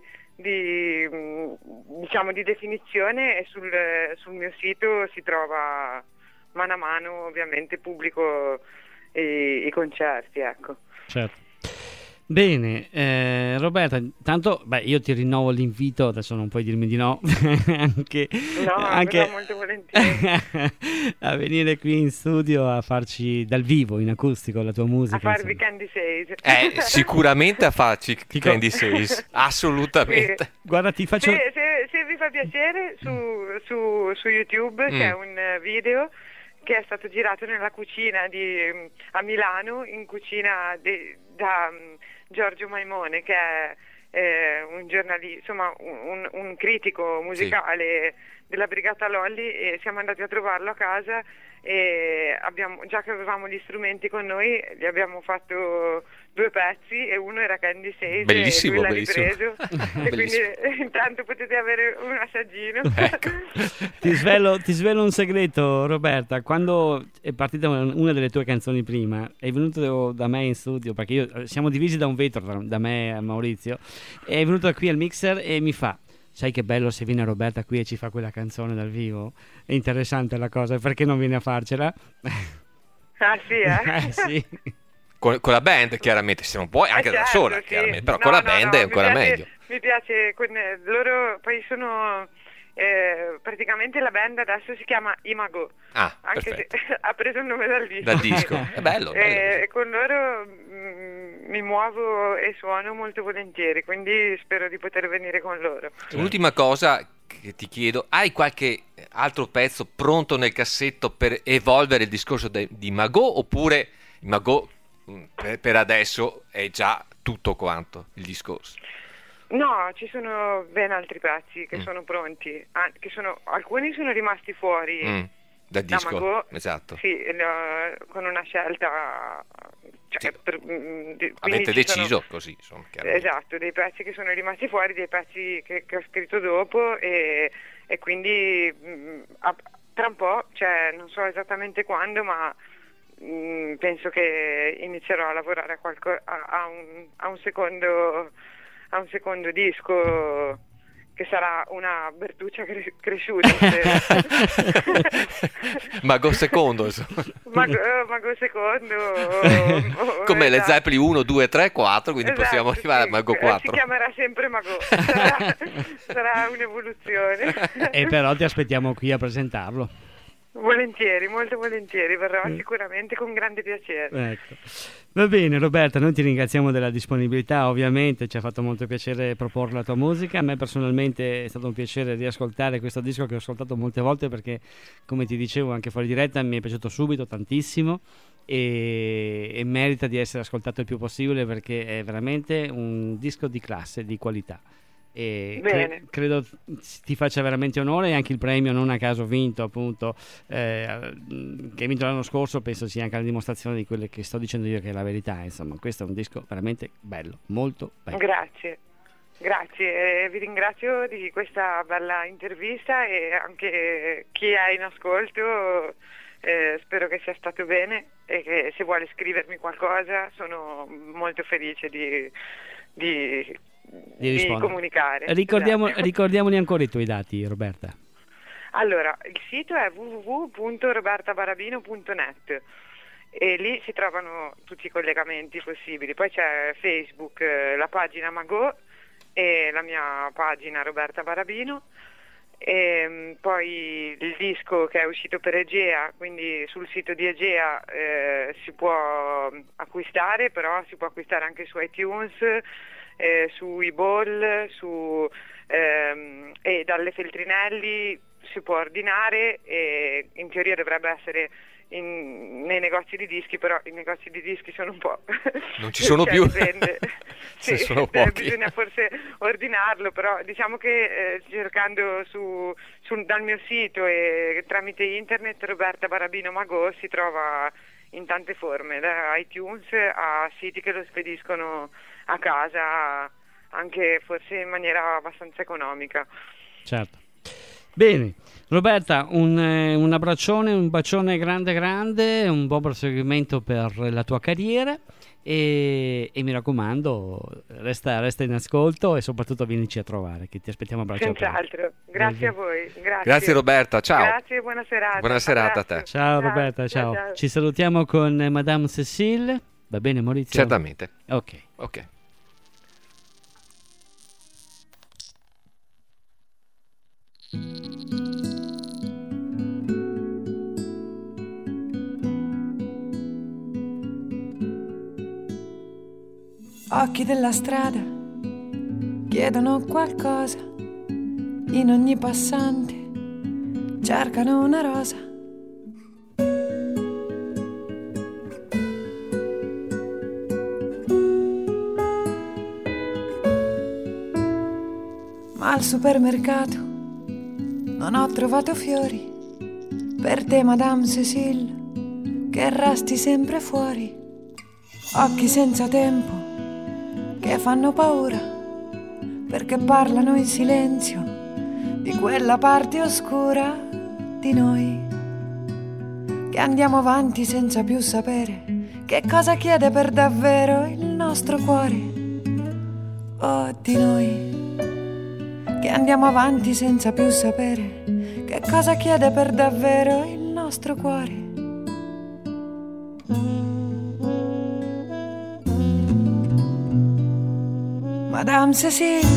Speaker 4: definizione, e sul mio sito si trova mano a mano, ovviamente pubblico i concerti, ecco.
Speaker 2: Certo. Bene, Roberta, intanto io ti rinnovo l'invito, adesso non puoi dirmi di no, anche
Speaker 4: molto volentieri
Speaker 2: a venire qui in studio a farci dal vivo, in acustico, la tua musica.
Speaker 4: A farvi Candy Says.
Speaker 3: Sicuramente a farci Candy Says, assolutamente.
Speaker 2: Sì. Guarda, ti faccio...
Speaker 4: Se vi fa piacere, su YouTube c'è un video che è stato girato nella cucina a Milano, in cucina da Giorgio Maimone, che è un giornalista, insomma un critico musicale della Brigata Lolli, e siamo andati a trovarlo a casa e già che avevamo gli strumenti con noi, gli abbiamo fatto 2 pezzi e uno era Candy Sage,
Speaker 3: bellissimo,
Speaker 4: e lui l'ha
Speaker 3: bellissimo.
Speaker 4: ripreso e quindi intanto potete avere un assaggino.
Speaker 3: Ecco.
Speaker 2: Ti svelo un segreto, Roberta. Quando è partita una delle tue canzoni prima, è venuto da me in studio, perché siamo divisi da un vetro, da me e Maurizio, è venuto qui al mixer e mi fa: sai che bello se viene Roberta qui e ci fa quella canzone dal vivo? È interessante la cosa, perché non viene a farcela?
Speaker 4: Ah sì,
Speaker 2: Sì.
Speaker 3: Con la band chiaramente, se non puoi anche da
Speaker 4: certo,
Speaker 3: sola,
Speaker 4: sì.
Speaker 3: chiaramente, però
Speaker 4: No,
Speaker 3: con la
Speaker 4: no,
Speaker 3: band
Speaker 4: no,
Speaker 3: è ancora
Speaker 4: mi piace,
Speaker 3: meglio.
Speaker 4: Mi piace, loro poi sono praticamente la band adesso si chiama Imago,
Speaker 3: Ah,
Speaker 4: anche
Speaker 3: perfetto.
Speaker 4: se ha preso il nome dal disco.
Speaker 3: Dal disco, è bello.
Speaker 4: E con loro mi muovo e suono molto volentieri, quindi spero di poter venire con loro.
Speaker 3: Un'ultima cosa che ti chiedo, hai qualche altro pezzo pronto nel cassetto per evolvere il discorso di Mago, oppure Mago per adesso è già tutto quanto il discorso?
Speaker 4: No, ci sono ben altri pezzi che sono pronti, alcuni sono rimasti fuori
Speaker 3: Dal
Speaker 4: da
Speaker 3: disco,
Speaker 4: Mago,
Speaker 3: esatto.
Speaker 4: sì, con una scelta,
Speaker 3: Sì.
Speaker 4: quindi
Speaker 3: Avete
Speaker 4: ci sono-
Speaker 3: deciso così, insomma, chiaramente.
Speaker 4: esatto, dei pezzi che sono rimasti fuori, dei pezzi che ho scritto dopo e quindi tra un po', cioè non so esattamente quando, ma penso che inizierò a lavorare a un secondo disco che sarà una Bertuccia cresciuta.
Speaker 3: Mago secondo, insomma.
Speaker 4: Mago secondo
Speaker 3: Come le
Speaker 4: esatto.
Speaker 3: Zeppelin 1, 2, 3, 4, quindi
Speaker 4: Esatto,
Speaker 3: possiamo arrivare
Speaker 4: sì.
Speaker 3: a Mago
Speaker 4: Si
Speaker 3: 4.
Speaker 4: chiamerà sempre Mago, sarà un'evoluzione.
Speaker 2: E però ti aspettiamo qui a presentarlo.
Speaker 4: Volentieri, molto volentieri, verrò sicuramente con grande piacere.
Speaker 2: Ecco. Va bene Roberta, noi ti ringraziamo della disponibilità, ovviamente ci ha fatto molto piacere proporre la tua musica. A me personalmente è stato un piacere riascoltare questo disco che ho ascoltato molte volte, perché come ti dicevo anche fuori diretta mi è piaciuto subito tantissimo e merita di essere ascoltato il più possibile, perché è veramente un disco di classe, di qualità. E
Speaker 4: Bene.
Speaker 2: credo ti faccia veramente onore, e anche il premio non a caso vinto, appunto, che hai vinto l'anno scorso, penso sia anche la dimostrazione di quelle che sto dicendo io, che è la verità. Insomma, questo è un disco veramente bello, molto bello.
Speaker 4: Grazie, vi ringrazio di questa bella intervista, e anche chi è in ascolto spero che sia stato bene, e che se vuole scrivermi qualcosa sono molto felice di comunicare.
Speaker 2: Ricordiamoli ancora i tuoi dati, Roberta.
Speaker 4: Allora, il sito è www.robertabarabino.net e lì si trovano tutti i collegamenti possibili. Poi c'è Facebook, la pagina Mago e la mia pagina Roberta Barabino, e poi il disco che è uscito per Egea, quindi sul sito di Egea si può acquistare, però si può acquistare anche su iTunes, su eBall, e dalle Feltrinelli si può ordinare, e in teoria dovrebbe essere nei negozi di dischi, però i negozi di dischi sono un po'
Speaker 3: non ci sono più.
Speaker 4: Sì,
Speaker 3: sono pochi.
Speaker 4: bisogna forse ordinarlo, però diciamo che cercando dal mio sito e tramite internet Roberta Barabino Mago si trova in tante forme, da iTunes a siti che lo spediscono a casa, anche forse in maniera abbastanza economica.
Speaker 2: Certo. Bene, Roberta, un abbraccione, un bacione grande, un buon proseguimento per la tua carriera, e mi raccomando, resta in ascolto e soprattutto vienici a trovare, che ti aspettiamo a braccia aperte.
Speaker 4: Senz'altro, grazie a voi.
Speaker 3: Grazie Roberta, ciao.
Speaker 4: Grazie e buona serata.
Speaker 3: Buona serata a te.
Speaker 4: Abbraccio.
Speaker 2: Ciao Roberta, ciao. Ci salutiamo con Madame Cécile, va bene Maurizio?
Speaker 3: Certamente.
Speaker 2: Ok.
Speaker 5: Occhi della strada chiedono qualcosa, in ogni passante cercano una rosa. Ma al supermercato non ho trovato fiori per te, Madame Cécile, che resti sempre fuori. occhi senza tempo che fanno paura perché parlano in silenzio di quella parte oscura di noi, che andiamo avanti senza più sapere che cosa chiede per davvero il nostro cuore. Oh, di noi, che andiamo avanti senza più sapere che cosa chiede per davvero il nostro cuore. Madame Cécile,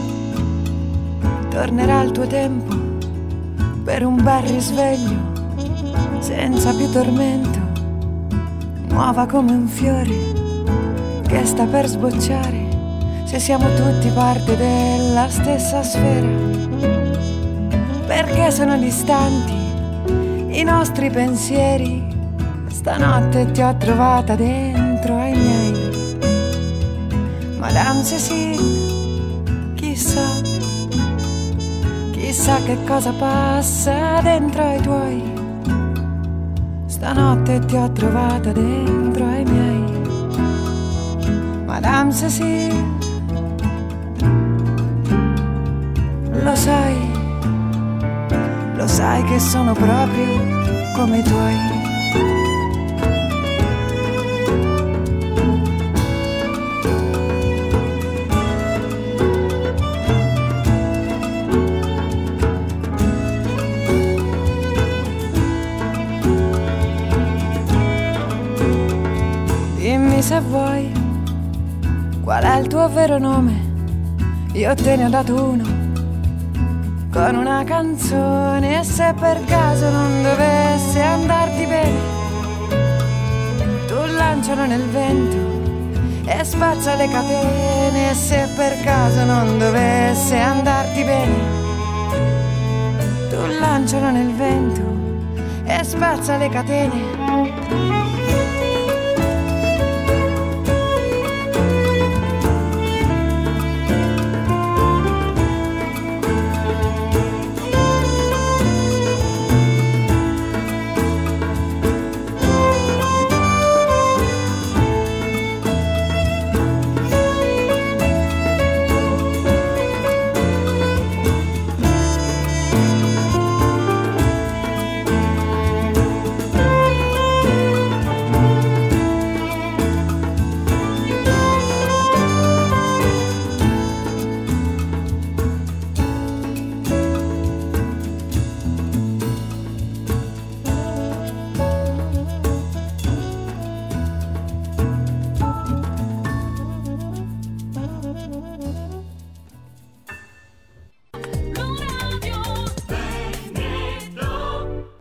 Speaker 5: tornerà il tuo tempo per un bel risveglio, senza più tormento, nuova come un fiore che sta per sbocciare, se siamo tutti parte della stessa sfera. Perché sono distanti i nostri pensieri, stanotte ti ho trovata dentro ai miei. Madame Cécile, chissà che cosa passa dentro ai tuoi. Stanotte ti ho trovata dentro ai miei. Madame Cécile, lo sai che sono proprio come i tuoi. Dimmi se vuoi, qual è il tuo vero nome? Io te ne ho dato uno con una canzone, e se per caso non dovesse andarti bene, tu lancialo nel vento e spazza le catene. E se per caso non dovesse andarti bene, tu lancialo nel vento e spazza le catene.